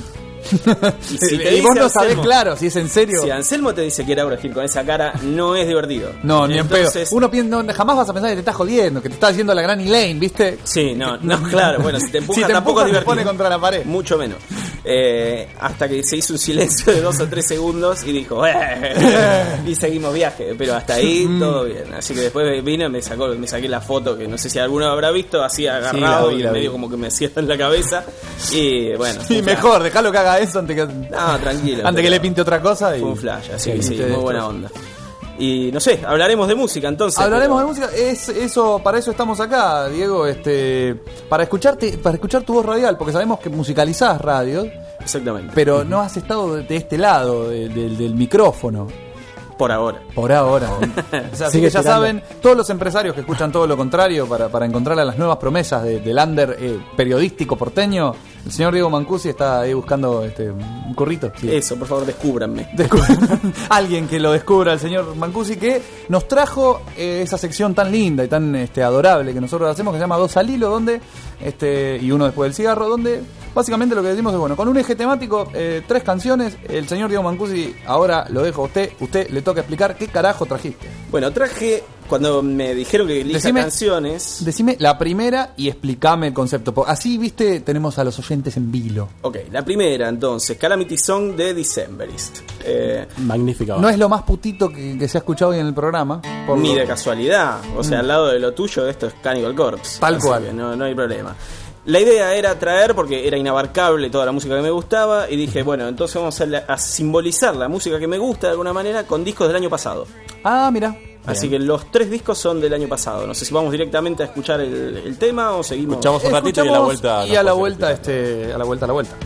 Y vos no sabés, claro, si es en serio. Si Anselmo te dice que era Aura Gil con esa cara, no es divertido. No, ni en pedo. Uno piensa, jamás vas a pensar que te estás jodiendo, que te estás haciendo la gran Elaine, ¿viste? Sí, no, claro. Bueno, si te empuja tampoco es divertido. Te pone contra la pared. Mucho menos. Hasta que se hizo un silencio de 2 o 3 segundos y dijo, y seguimos viaje. Pero hasta ahí todo bien. Así que después vino y me saqué la foto, que no sé si alguno habrá visto, así agarrado, y medio como que me hacía en la cabeza. Y bueno. Sí, mejor, dejalo que haga eso antes que. No, tranquilo. Antes que le pinte otra cosa. Fue un flash, así que sí, muy buena onda. Y no sé, hablaremos de música entonces. Hablaremos de música, para eso estamos acá, Diego, para escuchar tu voz radial, porque sabemos que musicalizás radios. Exactamente. Pero no has estado de este lado del micrófono. Por ahora. Por ahora. O sea, así que ya saben, todos los empresarios que escuchan Todo lo Contrario para encontrar a las nuevas promesas del under periodístico porteño, el señor Diego Mancusi está ahí buscando un currito. Sí. Eso, por favor, descúbranme. Alguien que lo descubra, el señor Mancusi, que nos trajo esa sección tan linda y tan adorable que nosotros hacemos, que se llama Dos al Hilo, donde y uno después del cigarro, donde básicamente lo que decimos es, bueno, con un eje temático, 3 canciones. El señor Diego Mancusi, ahora lo dejo a usted le toca explicar qué carajo trajiste. Bueno, traje, cuando me dijeron que elija canciones... Decime la primera y explícame el concepto. Así, viste, tenemos a los oyentes en vilo. Ok, la primera entonces, Calamity Song de Decemberist. Magnífica. No es lo más putito que se ha escuchado hoy en el programa. Ni de casualidad. O sea, al lado de lo tuyo, esto es Cannibal Corpse. Tal cual. Que no hay problema. La idea era traer, porque era inabarcable toda la música que me gustaba, y dije, bueno, entonces vamos a simbolizar la música que me gusta de alguna manera con discos del año pasado. Ah, mira. Así que los 3 discos son del año pasado. No sé si vamos directamente a escuchar el tema o seguimos. Escuchamos un ratito y a la vuelta. Y a la vuelta, a la vuelta.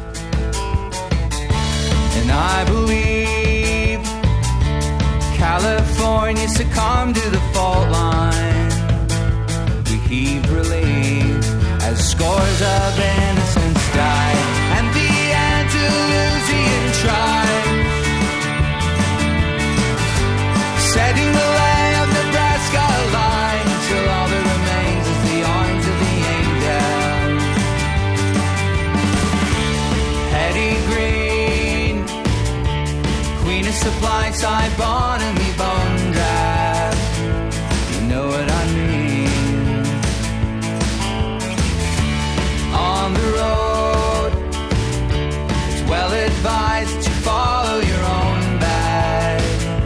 And I believe California succumbed to the fault line. We heave relief as scores of innocents die, and the Andalusian tribe setting the lay of Nebraska line till all that remains is the arms of the angel. Hetty Green, Queen of Supply Side, Bonamy Bone Drive. You know what I mean. On the road, it's well advised that you follow your own bag.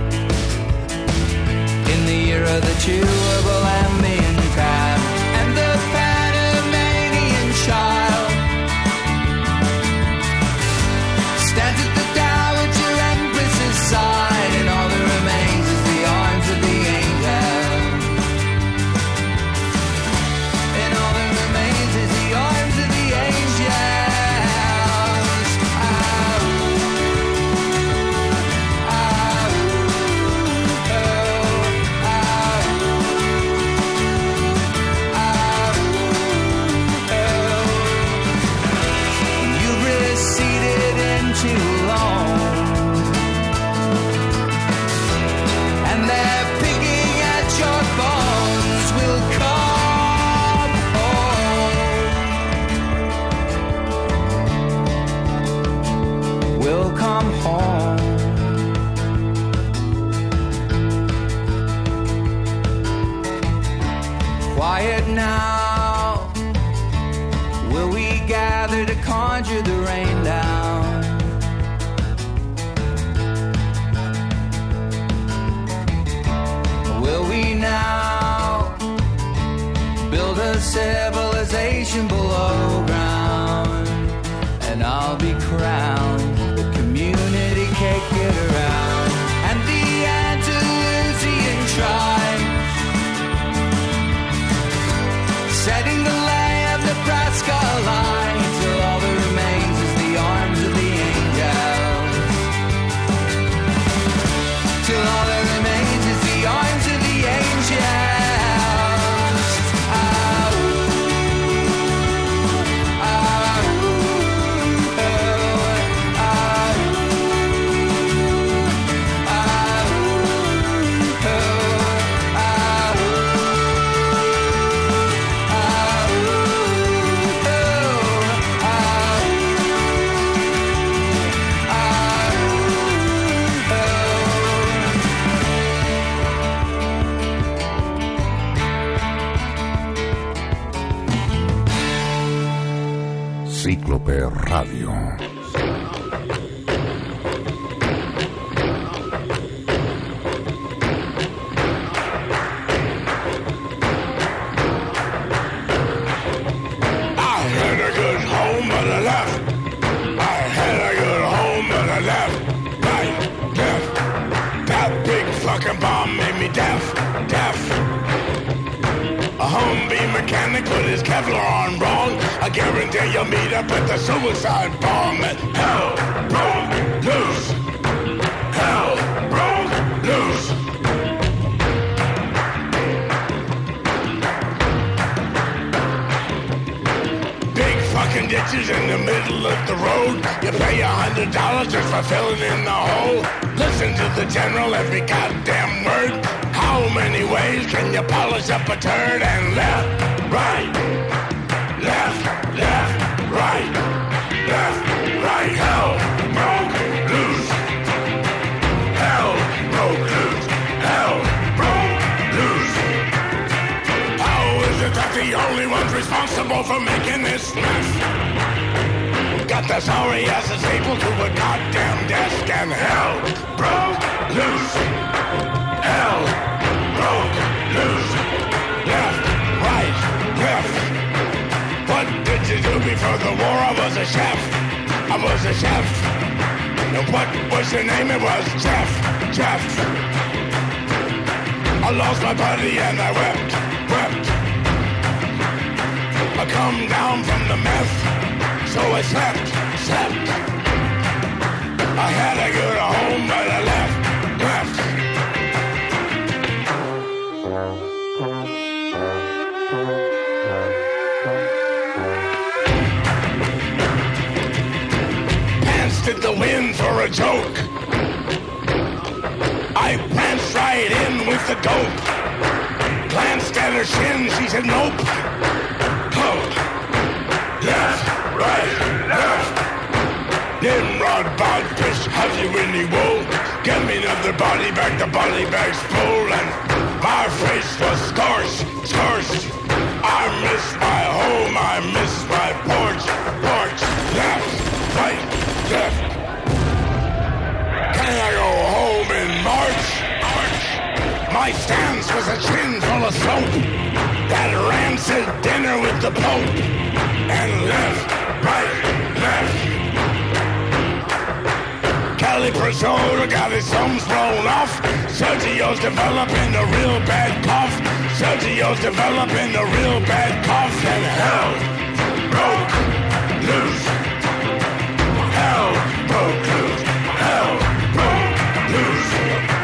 In the year of the chewable ambient crab and the Panamanian child, stands at the Dowager Empress's side, and all that remains is the arms of the angel. And all that remains is the arms of the angels. You've receded into alone, and they're picking at your bones. Will come home. Will come home. Quiet now. Will we gather to conjure the rain down? Will we now build a civilization below ground? And I'll be crowned the community cake get around, and the Andalusian tribe setting the lay of Nebraska line till all that remains is the arms of the angels. Till all that remains is the arms of the angels. Cíclope Radio. Fucking bomb made me deaf. A Humvee mechanic put his Kevlar on wrong. I guarantee you'll meet up at the suicide bomb. Hell broke loose. Hell broke $100 just for filling in the hole. Listen to the general every goddamn word. How many ways can you polish up a turd? And left, right, left, left, right, left, right. Hell broke loose. Hell broke loose. Hell broke loose. How is it that the only ones responsible for making this mess got the sorry asses stapled to a goddamn desk? And hell broke loose. Hell broke loose. Left, right, left. What did you do before the war? I was a chef. I was a chef. And what was your name? It was Jeff. Jeff. I lost my buddy and I wept. I come down from the meth, so I slept. I had to go to home, but I left. Pants did the wind for a joke. I pranced right in with the dope. Glanced at her shin, she said nope. Left, right, left. Nimrod, Bodfish, have you any wool? Get me another body bag, the body bag's full. And my face was scorched. I miss my home, I miss my porch. Left, right, left. Can I go home in March? My stance was a chin full of soap. That rancid dinner with the Pope. And left, right, left. Caliprosoda got his thumbs blown off. Sergio's developing a real bad cough. Sergio's developing a real bad cough. And hell broke loose. Hell broke loose. Hell broke loose.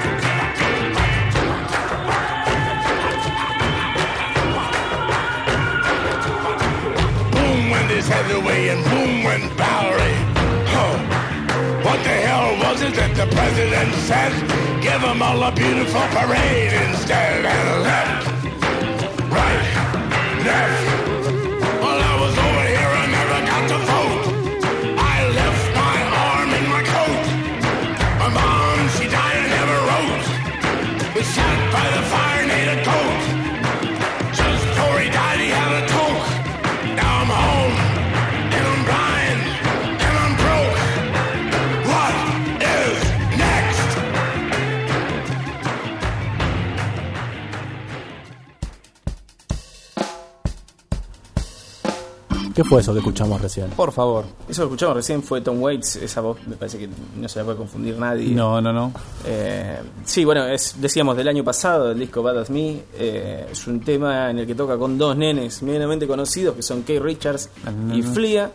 Headed away and boom went Bowery. What the hell was it that the president said? Give them all a beautiful parade instead. And left, right, left. Well, I was over here, I never got to vote. I left my arm in my coat. My mom, she died and never wrote. We sat by the fire and ate a coat. Just before he died, he had a toke. Now I'm home. ¿Qué fue eso que escuchamos recién? Por favor. Eso que escuchamos recién fue Tom Waits. Esa voz me parece que no se la puede confundir nadie. No. Sí, bueno, decíamos del año pasado, el disco Bad As Me. Es un tema en el que toca con dos nenes medianamente conocidos, que son Keith Richards y Flea.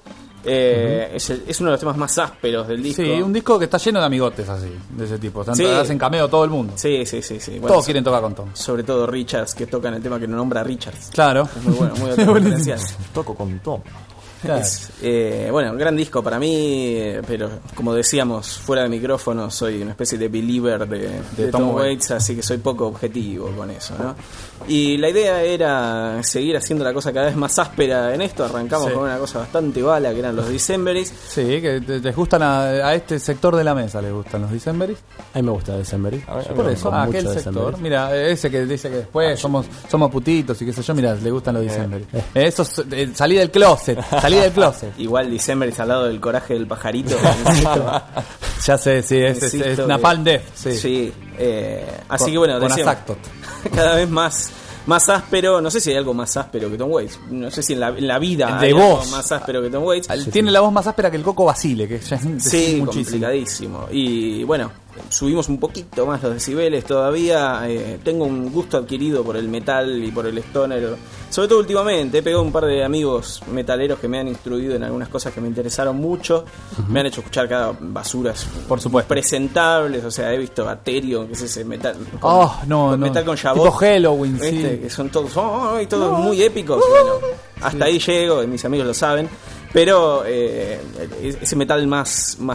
Es uno de los temas más ásperos del disco. Sí, un disco que está lleno de amigotes así, de ese tipo. Hacen cameo todo el mundo. Sí. Bueno, todos quieren tocar con Tom. Sobre todo Richards, que toca en el tema que no nombra a Richards. Claro. Es muy bueno, muy autoreferencial. Toco con Tom. Claro. Bueno, un gran disco para mí, pero como decíamos fuera de micrófono, soy una especie de believer de Tom Waits, así que soy poco objetivo con eso, ¿no? Y la idea era seguir haciendo la cosa cada vez más áspera en esto. Arrancamos con una cosa bastante bala, que eran los Decemberis. Sí, que les gustan a este sector de la mesa, les gustan los Decemberis. A mí me gusta Decemberis. Por eso, aquel sector. Mira, ese que dice que después somos putitos y qué sé yo, mira, le gustan los Decemberis. Eso salí del closet. Igual Decemberis al lado del coraje del pajarito. Ya sé, sí, es Napalm Death. Sí. Así que bueno, decíamos, cada vez más áspero. No sé si hay algo más áspero que Tom Waits. No sé si en la vida hay algo más áspero que Tom Waits. Tiene la voz más áspera que el Coco Basile, que ya es muchísimo. Complicadísimo. Y bueno, subimos un poquito más los decibeles todavía. Tengo un gusto adquirido por el metal y por el stoner. Sobre todo últimamente, he pegado un par de amigos metaleros que me han instruido en algunas cosas que me interesaron mucho. Me han hecho escuchar cada basuras, por supuesto, presentables. O sea, he visto a Therion, que es ese metal metal con Jabot, tipo Halloween, ¿viste? Que son todos muy épicos. Bueno, hasta ahí llego, mis amigos lo saben. Pero ese metal más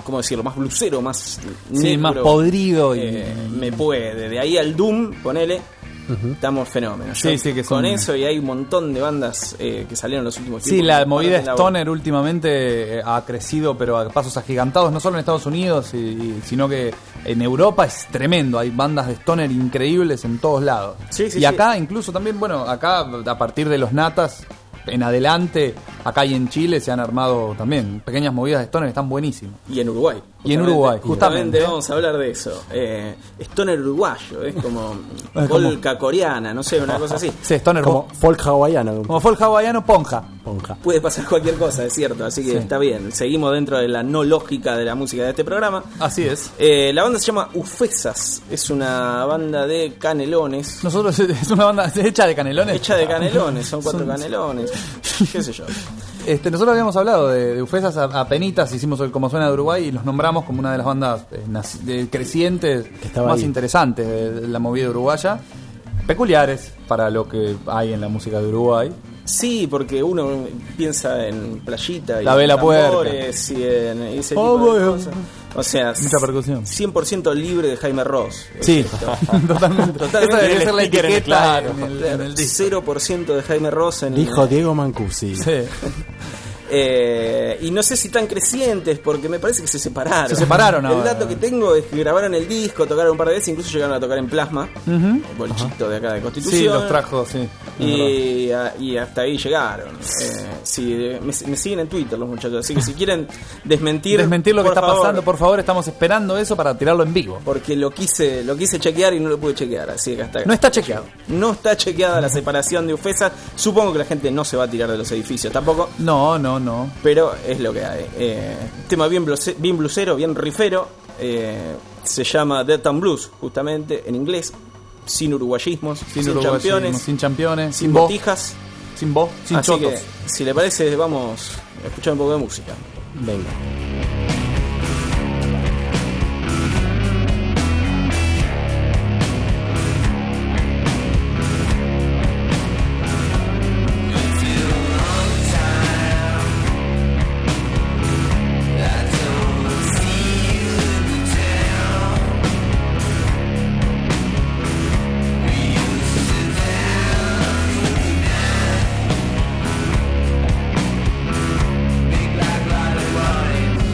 ¿cómo decirlo? Más blusero, más sí, negro, más podrido me puede. De ahí al Doom, ponele, estamos fenómenos. Sí, sí, que son... Con eso, y hay un montón de bandas que salieron en los últimos sí, tiempos. Sí, la movida stoner últimamente ha crecido, pero a pasos agigantados, no solo en Estados Unidos, sino que en Europa es tremendo. Hay bandas de stoner increíbles en todos lados. Sí, sí, y acá incluso también, bueno, acá a partir de los Natas en adelante, acá y en Chile se han armado también pequeñas movidas de stoner, están buenísimas. Y en Uruguay. Y en Uruguay, justamente. Vamos a hablar de eso. Stoner uruguayo, es como polka coreana, no sé, una cosa así. Sí, stoner como folk hawaiano. Como folk hawaiano, ponja. Puede pasar cualquier cosa, es cierto, así que está bien. Seguimos dentro de la no lógica de la música de este programa. Así es. La banda se llama Ufesas, es una banda de canelones. Nosotros es una banda hecha de canelones. Hecha de canelones, son 4 canelones, qué sé yo. Nosotros habíamos hablado de Ufesas a penitas, hicimos el Como Suena de Uruguay y los nombramos como una de las bandas crecientes más interesantes de la movida uruguaya, peculiares para lo que hay en la música de Uruguay. Sí, porque uno piensa en playita y la vela puerca y en ese tipo de cosas. O sea, mucha percusión. 100% libre de Jaime Ross. Sí, totalmente. Esa debería ser la etiqueta en el disco. 0% de Jaime Ross en dijo Diego Mancusi. Sí. Y no sé si tan crecientes, porque me parece que se separaron. Se separaron ahora. El dato que tengo es que grabaron el disco, tocaron un par de veces, incluso llegaron a tocar en Plasma, el bolichito de acá de Constitución. Sí, los trajo, sí. Y hasta ahí llegaron. Me siguen en Twitter los muchachos, así que si quieren desmentir lo que está pasando, por favor, estamos esperando eso para tirarlo en vivo. Porque lo quise chequear y no lo pude chequear, así que hasta acá. No está chequeado. No está chequeada la separación de Ufesa. Supongo que la gente no se va a tirar de los edificios tampoco. No. Pero es lo que hay. Tema bien blusero, bien rifero. Se llama Death and Blues, justamente, en inglés. Sin uruguayismos, sin championes, sin botijas, sin voz, sin así chotos. Que, si le parece, vamos a escuchar un poco de música. Venga. Big black riding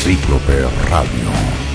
Cíclope Radio.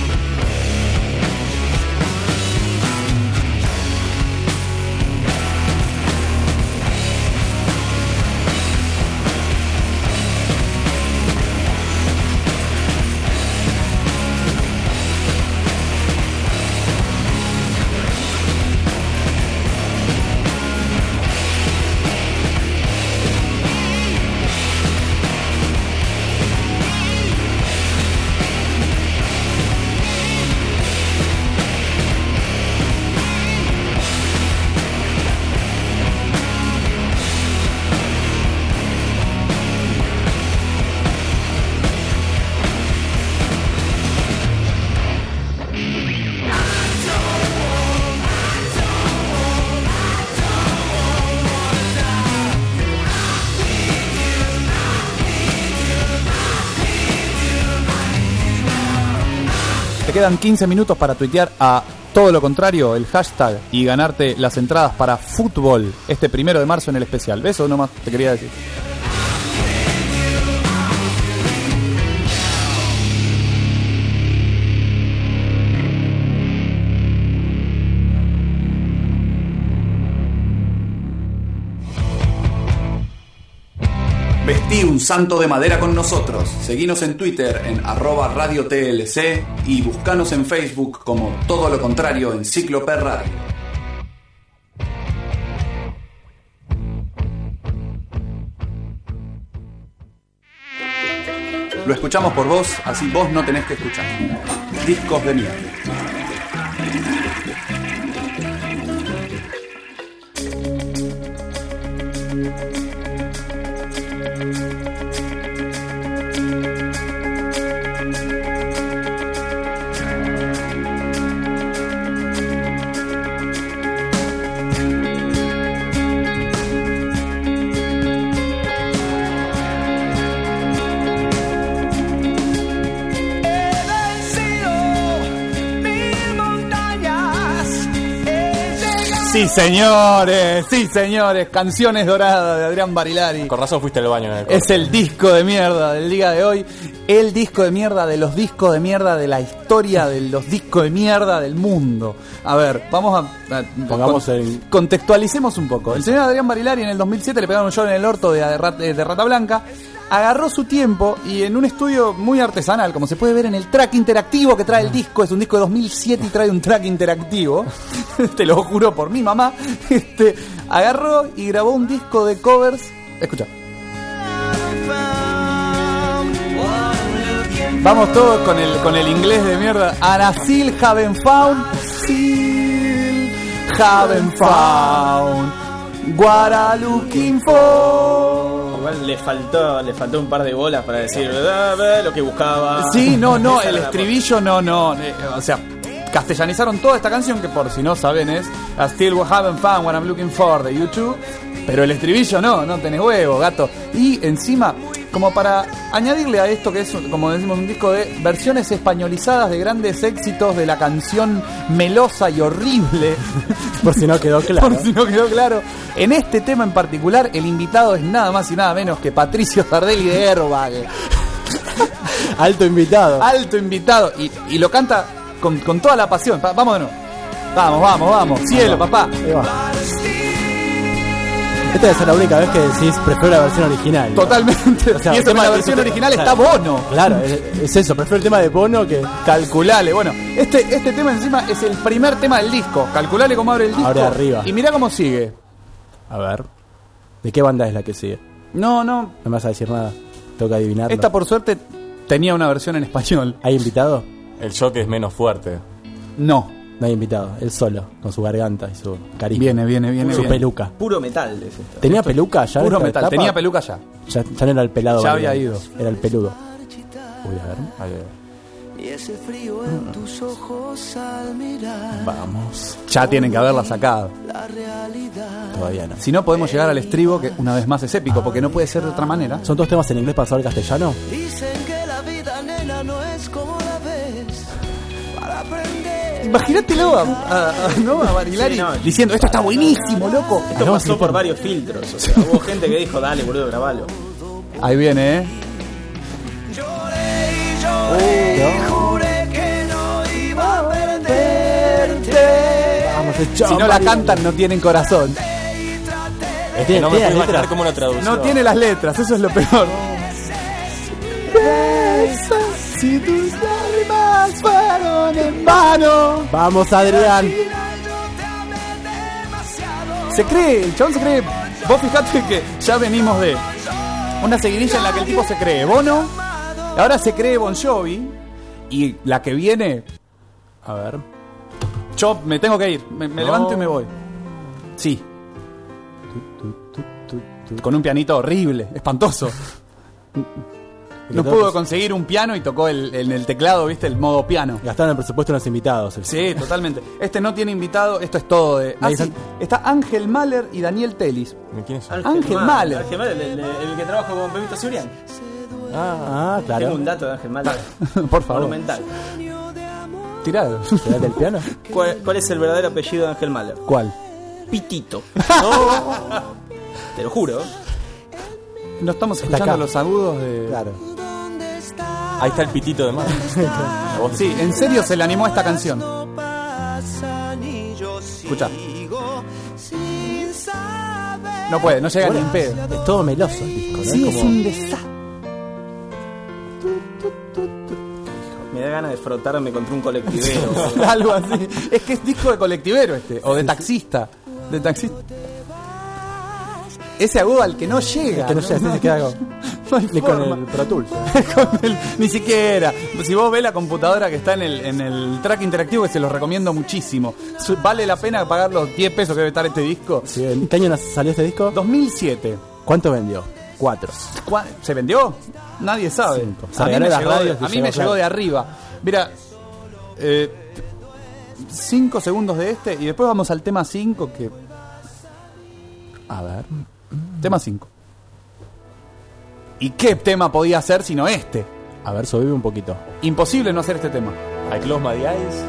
Te quedan 15 minutos para tuitear a Todo lo Contrario, el hashtag, y ganarte las entradas para fútbol este 1 de marzo en el especial. Eso nomás te quería decir. Vestí un santo de madera con nosotros. Seguinos en Twitter en @radiotlc y buscanos en Facebook como Todo lo Contrario en Cíclope Radio. Lo escuchamos por vos, así vos no tenés que escuchar. Discos de mierda. Sí señores, Canciones Doradas de Adrián Barilari. Con razón fuiste al baño. Es el disco de mierda del día de hoy. El disco de mierda de los discos de mierda de la historia de los discos de mierda del mundo. A ver, vamos a contextualicemos un poco. El señor Adrián Barilari en el 2007 le pegaron un show en el orto de Rata Blanca. Agarró su tiempo y en un estudio muy artesanal, como se puede ver en el track interactivo que trae el disco, es un disco de 2007 y trae un track interactivo, te lo juro por mi mamá, agarró y grabó un disco de covers. Escucha. Vamos todos con el inglés de mierda. Anasil haven't found, still haven't found what I'm looking for. Igual le faltó un par de bolas para decir lo que buscaba. Sí, no, el estribillo no. O sea, castellanizaron toda esta canción, que por si no saben es I Still Haven't Found What I'm Looking For de YouTube. Pero el estribillo no tenés huevo, gato. Y encima, como para añadirle a esto que es, como decimos, un disco de versiones españolizadas de grandes éxitos de la canción melosa y horrible. Por si no quedó claro. En este tema en particular, el invitado es nada más y nada menos que Patricio Sardelli de Airbag. Alto invitado. Y lo canta con toda la pasión. Vamos de nuevo. Vamos. Cielo, papá. Ahí va. Esta debe ser la única vez que decís prefiero la versión original. Totalmente. O sea, y eso, en la versión original está Bono. Claro, es eso, prefiero el tema de Bono que... Calculale. Bueno, este tema encima es el primer tema del disco. Calculale cómo abre el disco. Abre arriba. Y mirá cómo sigue. A ver. ¿De qué banda es la que sigue? No me vas a decir nada. Tengo que adivinarlo. Esta por suerte tenía una versión en español. ¿Hay invitado? El shock es menos fuerte. No hay invitado, él solo, con su garganta y su carisma. Viene. Su peluca. Puro metal es esto. ¿Tenía peluca ya? Puro metal, tenía peluca ya. Ya no era el pelado. Ya había ido. Era el peludo. Voy a ver. Y ese frío en tus ojos al mirar. Vamos. Ya tienen que haberla sacado. La realidad. Todavía no. Si no, podemos llegar al estribo, que una vez más es épico, porque no puede ser de otra manera. ¿Son todos temas en inglés para saber castellano? Dicen que la vida, nena, no es como la ves. Para aprender. Imagínatelo a Barilari diciendo, esto está buenísimo, loco. Esto pasó por varios filtros. O sea, hubo gente que dijo, dale, boludo, grabalo. Ahí viene, juré que no iba a perderte. Vamos, Si no la cantan, no tienen corazón. Es que no me puedo imaginar cómo lo traducción. No tiene las letras, eso es lo peor. Si tus lágrimas fueron en vano. Vamos, Adrián. Se cree, el chabón se cree. Vos fijate que ya venimos de una seguidilla en la que el tipo se cree Bono, ahora se cree Bon Jovi, y la que viene. A ver. Yo me tengo que ir, me levanto y me voy. Sí. Con un pianito horrible, espantoso. No pudo conseguir un piano y tocó en el teclado, ¿viste? El modo piano. Gastaron el presupuesto en los invitados. Sí, totalmente. Este no tiene invitado, esto es todo de... sí. Está Ángel Mahler y Daniel Telis. ¿Quién es? Ángel Mahler. Ángel Mahler, el que trabaja con Pepito Cibrián. Claro. Tengo un dato de Ángel Mahler. Por favor. Monumental. Tirado. ¿Será del piano? ¿Cuál es el verdadero apellido de Ángel Mahler? ¿Cuál? Pitito. Te lo juro. No estamos escuchando los agudos de... Claro. Ahí está el pitito de Mahler. Sí, en serio se le animó a esta canción. Escucha. No puede, no llega ni en pedo. Es todo meloso el disco, ¿no? Sí, es un desastre. Me da ganas de frotarme contra un colectivero. Algo así. Es que es disco de colectivero o de taxista. De taxista. Ese agudo al que no llega. Que no llega, se queda algo. Ni con el Pro Tools. Ni siquiera. Si vos ves la computadora que está en el track interactivo, que se los recomiendo muchísimo. Vale la pena pagar los 10 pesos que debe estar este disco. Sí, ¿en qué año salió este disco? 2007. ¿Cuánto vendió? 4. ¿Se vendió? Nadie sabe. 5. A mí me llegó de arriba. Mira, 5 segundos de este y después vamos al tema 5 que... A ver. Tema 5. ¿Y qué tema podía ser sino este? A ver, subime un poquito. Imposible no hacer este tema. I Close My Eyes.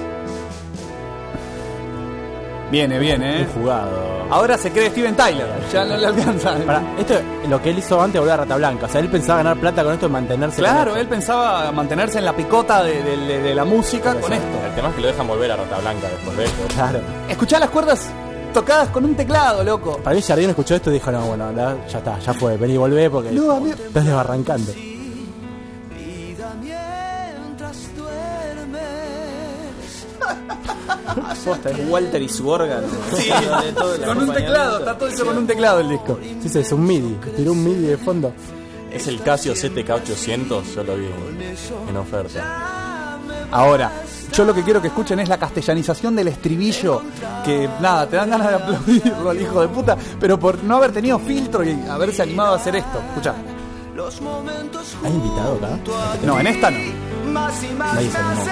Viene, Bien jugado. Ahora se cree Steven Tyler. Ya no le alcanza. Esto lo que él hizo antes de volver a Rata Blanca. O sea, él pensaba ganar plata con esto y mantenerse. Claro, él pensaba mantenerse en la picota de la música con esto. El tema es que lo dejan volver a Rata Blanca después de esto. Claro. Escuchá las cuerdas tocadas con un teclado, loco. Para mí Jardín escuchó esto y dijo, no, bueno, ya está, ya fue, vení y volvé porque no, estás desbarrancando. Posta, es Walter y su órgano. Sí, con un teclado, está todo eso con un teclado el disco. Sí, es un MIDI, tiró un MIDI de fondo. Es el Casio ZK800, yo lo vi en oferta. Ahora, yo lo que quiero que escuchen es la castellanización del estribillo, que nada, te dan ganas de aplaudirlo al hijo de puta, pero por no haber tenido filtro y haberse animado a hacer esto. Escuchá. ¿Hay invitado acá? No, en esta no. Nadie se animó.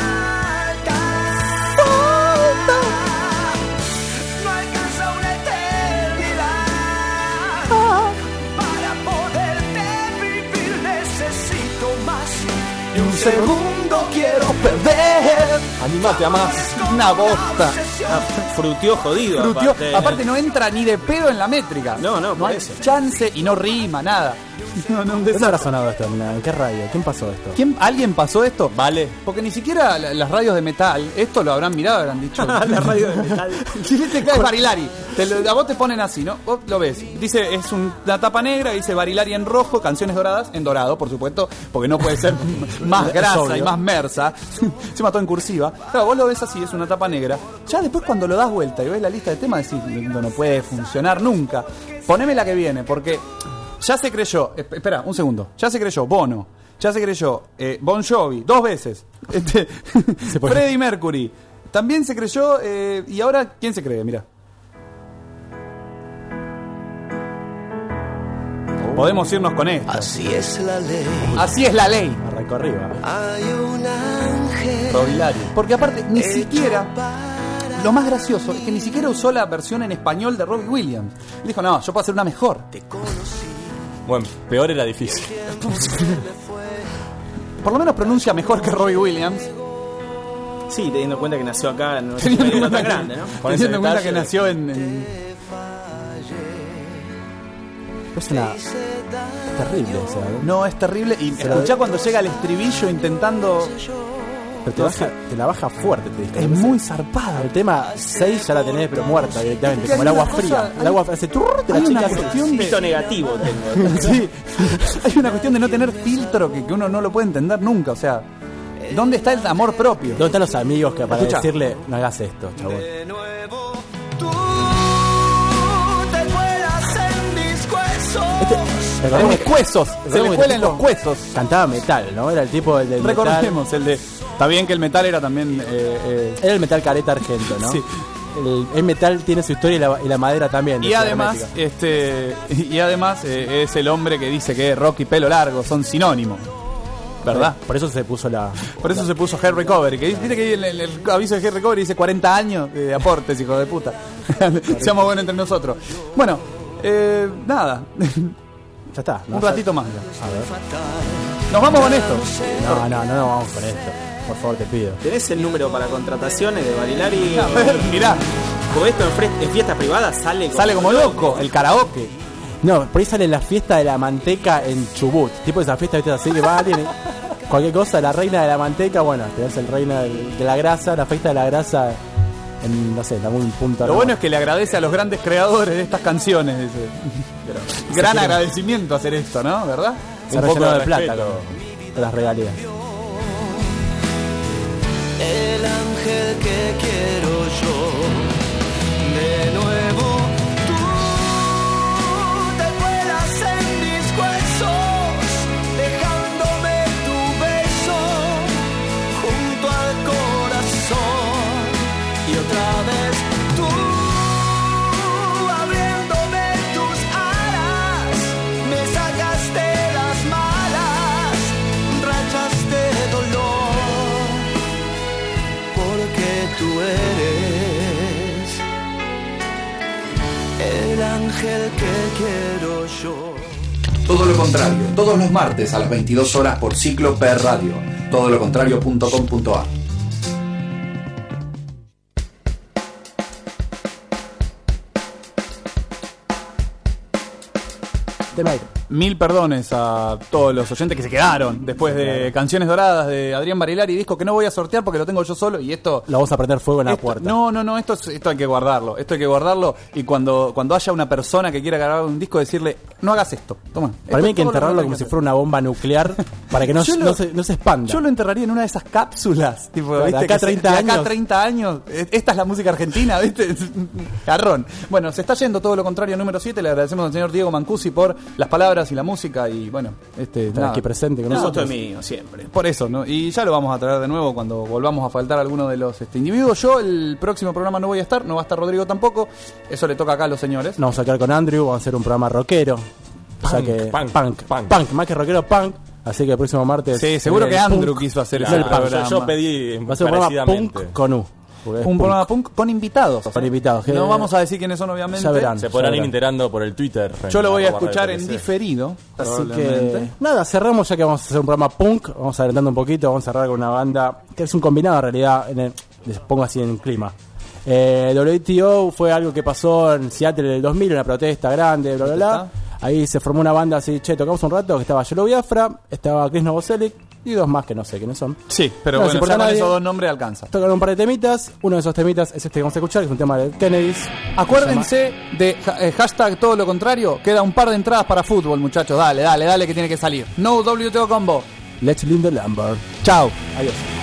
Un segundo quiero perder. Animate a más. Una bosta. Frutió jodido. Aparte no entra ni de pedo en la métrica. No hay chance y no rima, nada. ¿Dónde habrá sonado esto? ¿En qué radio? ¿Quién pasó esto? ¿Alguien pasó esto? Vale. Porque ni siquiera las radios de metal, esto lo habrán mirado, habrán dicho. La radio de metal. Si te caes Barilari, a vos te ponen así, ¿no? Vos lo ves. Dice, es una tapa negra, dice Barilari en rojo, canciones doradas, en dorado, por supuesto, porque no puede ser más grasa y más mersa. Se mató en cursiva. Claro, vos lo ves así, es una tapa negra. Ya después cuando lo das vuelta y ves la lista de temas, decís, no puede funcionar nunca. Poneme la que viene, porque ya se creyó, espera, un segundo, ya se creyó Bono, ya se creyó Bon Jovi, 2 veces, Freddie Mercury, también se creyó, y ahora, ¿quién se cree? Mirá. Podemos irnos con esto. Así es la ley. Así es la ley. Arrancó arriba. Hay un ángel. Robilari. Porque aparte, ni siquiera... Lo más gracioso es que ni siquiera usó la versión en español de Robbie Williams. Él dijo, no, yo puedo hacer una mejor. Bueno, peor era difícil. Por lo menos pronuncia mejor que Robbie Williams. Sí, teniendo en cuenta que nació acá, no es teniendo en tan grande, ¿no? Teniendo en cuenta que nació en... Es terrible, o sea, No, es terrible. Y escuchá cuando llega el estribillo intentando... Pero te la baja fuerte, te dice. Es muy zarpada. El tema 6 ya la tenés, pero muerta directamente, como el agua fría. El agua hace turr, te la Hay una chicas. cuestión de... Pito negativo tengo. Sí. Hay una cuestión de no tener filtro que uno no lo puede entender nunca. O sea, ¿dónde está el amor propio? ¿Dónde están los amigos que para Escucha. decirle no hagas esto, chabón? En mis cuesos. Se le cuelen los cuesos. Cantaba metal, ¿no? Era el tipo del metal. Recordemos el de... Está bien que el metal era también... Era el metal careta argento, ¿no? Sí. El metal tiene su historia y la madera también. Y además, es el hombre que dice que rock y pelo largo son sinónimos. ¿Verdad? Por eso se puso Por eso se puso Hair Recovery. Que viste que el aviso de Hair Recovery dice 40 años de aportes, hijo de puta. Seamos buenos entre nosotros. Bueno, nada. Ya está. Un ratito más. A ver. Nos vamos con esto. No vamos con esto. Por favor, te pido. ¿Tenés el número para contrataciones de Barilari? A ver, mirá. Porque esto en fiestas privadas sale como loco. El karaoke. No, por ahí sale la fiesta de la manteca en Chubut. Tipo esa fiesta, viste, así que va alguien. Cualquier cosa, la reina de la manteca, bueno, tenés el reina de la grasa, la fiesta de la grasa en, no sé, en algún punto. Lo bueno es que le agradece a los grandes creadores de estas canciones. Dice. Gran agradecimiento hacer esto, ¿no? ¿Verdad? Se rellenó de plata con las regalías. El ángel que quiero yo, de nuevo tú te vuelas en mis huesos, dejándome tu beso junto al corazón, y otra vez tú abriéndome tus alas, me sacaste las malas rayas de dolor. Porque tú eres el ángel que quiero yo. Todo lo contrario, todos los martes a las 22 horas por Ciclo Per Radio. Todolocontrario.com.ar. Mil perdones a todos los oyentes que se quedaron después de Canciones Doradas de Adrián Barilari, disco que no voy a sortear porque lo tengo yo solo y esto... Lo vamos a prender fuego en la puerta. No, esto hay que guardarlo. Esto hay que guardarlo y cuando haya una persona que quiera grabar un disco decirle, no hagas esto, toma. Para mí hay que enterrarlo como si fuera una bomba nuclear para que no se expanda. Yo lo enterraría en una de esas cápsulas, tipo, de ¿viste? acá 30 años. Acá 30 años. Esta es la música argentina, ¿viste? Garrón. Bueno, se está yendo Todo lo Contrario número 7. Le agradecemos al señor Diego Mancusi por las palabras y la música y bueno, está aquí presente con nosotros. Esto es mío, siempre. Por eso, ¿no? Y ya lo vamos a traer de nuevo cuando volvamos a faltar a alguno de los individuos. Yo el próximo programa no voy a estar, no va a estar Rodrigo tampoco. Eso le toca acá a los señores. Nos vamos a quedar con Andrew, vamos a hacer un programa rockero. Punk, más que rockero, punk. Así que el próximo martes. Sí, seguro que Andrew quiso hacer ese programa. Yo pedí va a ser un programa punk con U. Un programa punk con invitados. Con invitados. No vamos a decir quiénes son, obviamente. Ya verán. Se podrán ir enterando por el Twitter. Yo lo voy a escuchar en diferido. Así que nada, cerramos ya que vamos a hacer un programa punk. Vamos adelantando un poquito. Vamos a cerrar con una banda que es un combinado en realidad. Les pongo así en clima. WTO fue algo que pasó en Seattle en el 2000, una protesta grande, bla, bla, bla. Ahí se formó una banda así, tocamos un rato, que estaba Yellow Biafra, estaba Chris Novoselic y dos más que no sé quiénes son. Sí, pero no, bueno, ya con esos dos nombres alcanza. Tocaron un par de temitas, uno de esos temitas es este que vamos a escuchar, que es un tema de Kennedys. Acuérdense de hashtag Todo lo Contrario, queda un par de entradas para fútbol, muchachos, dale que tiene que salir. No WTO Combo. Let's Lind the Lumber. Chao. Adiós.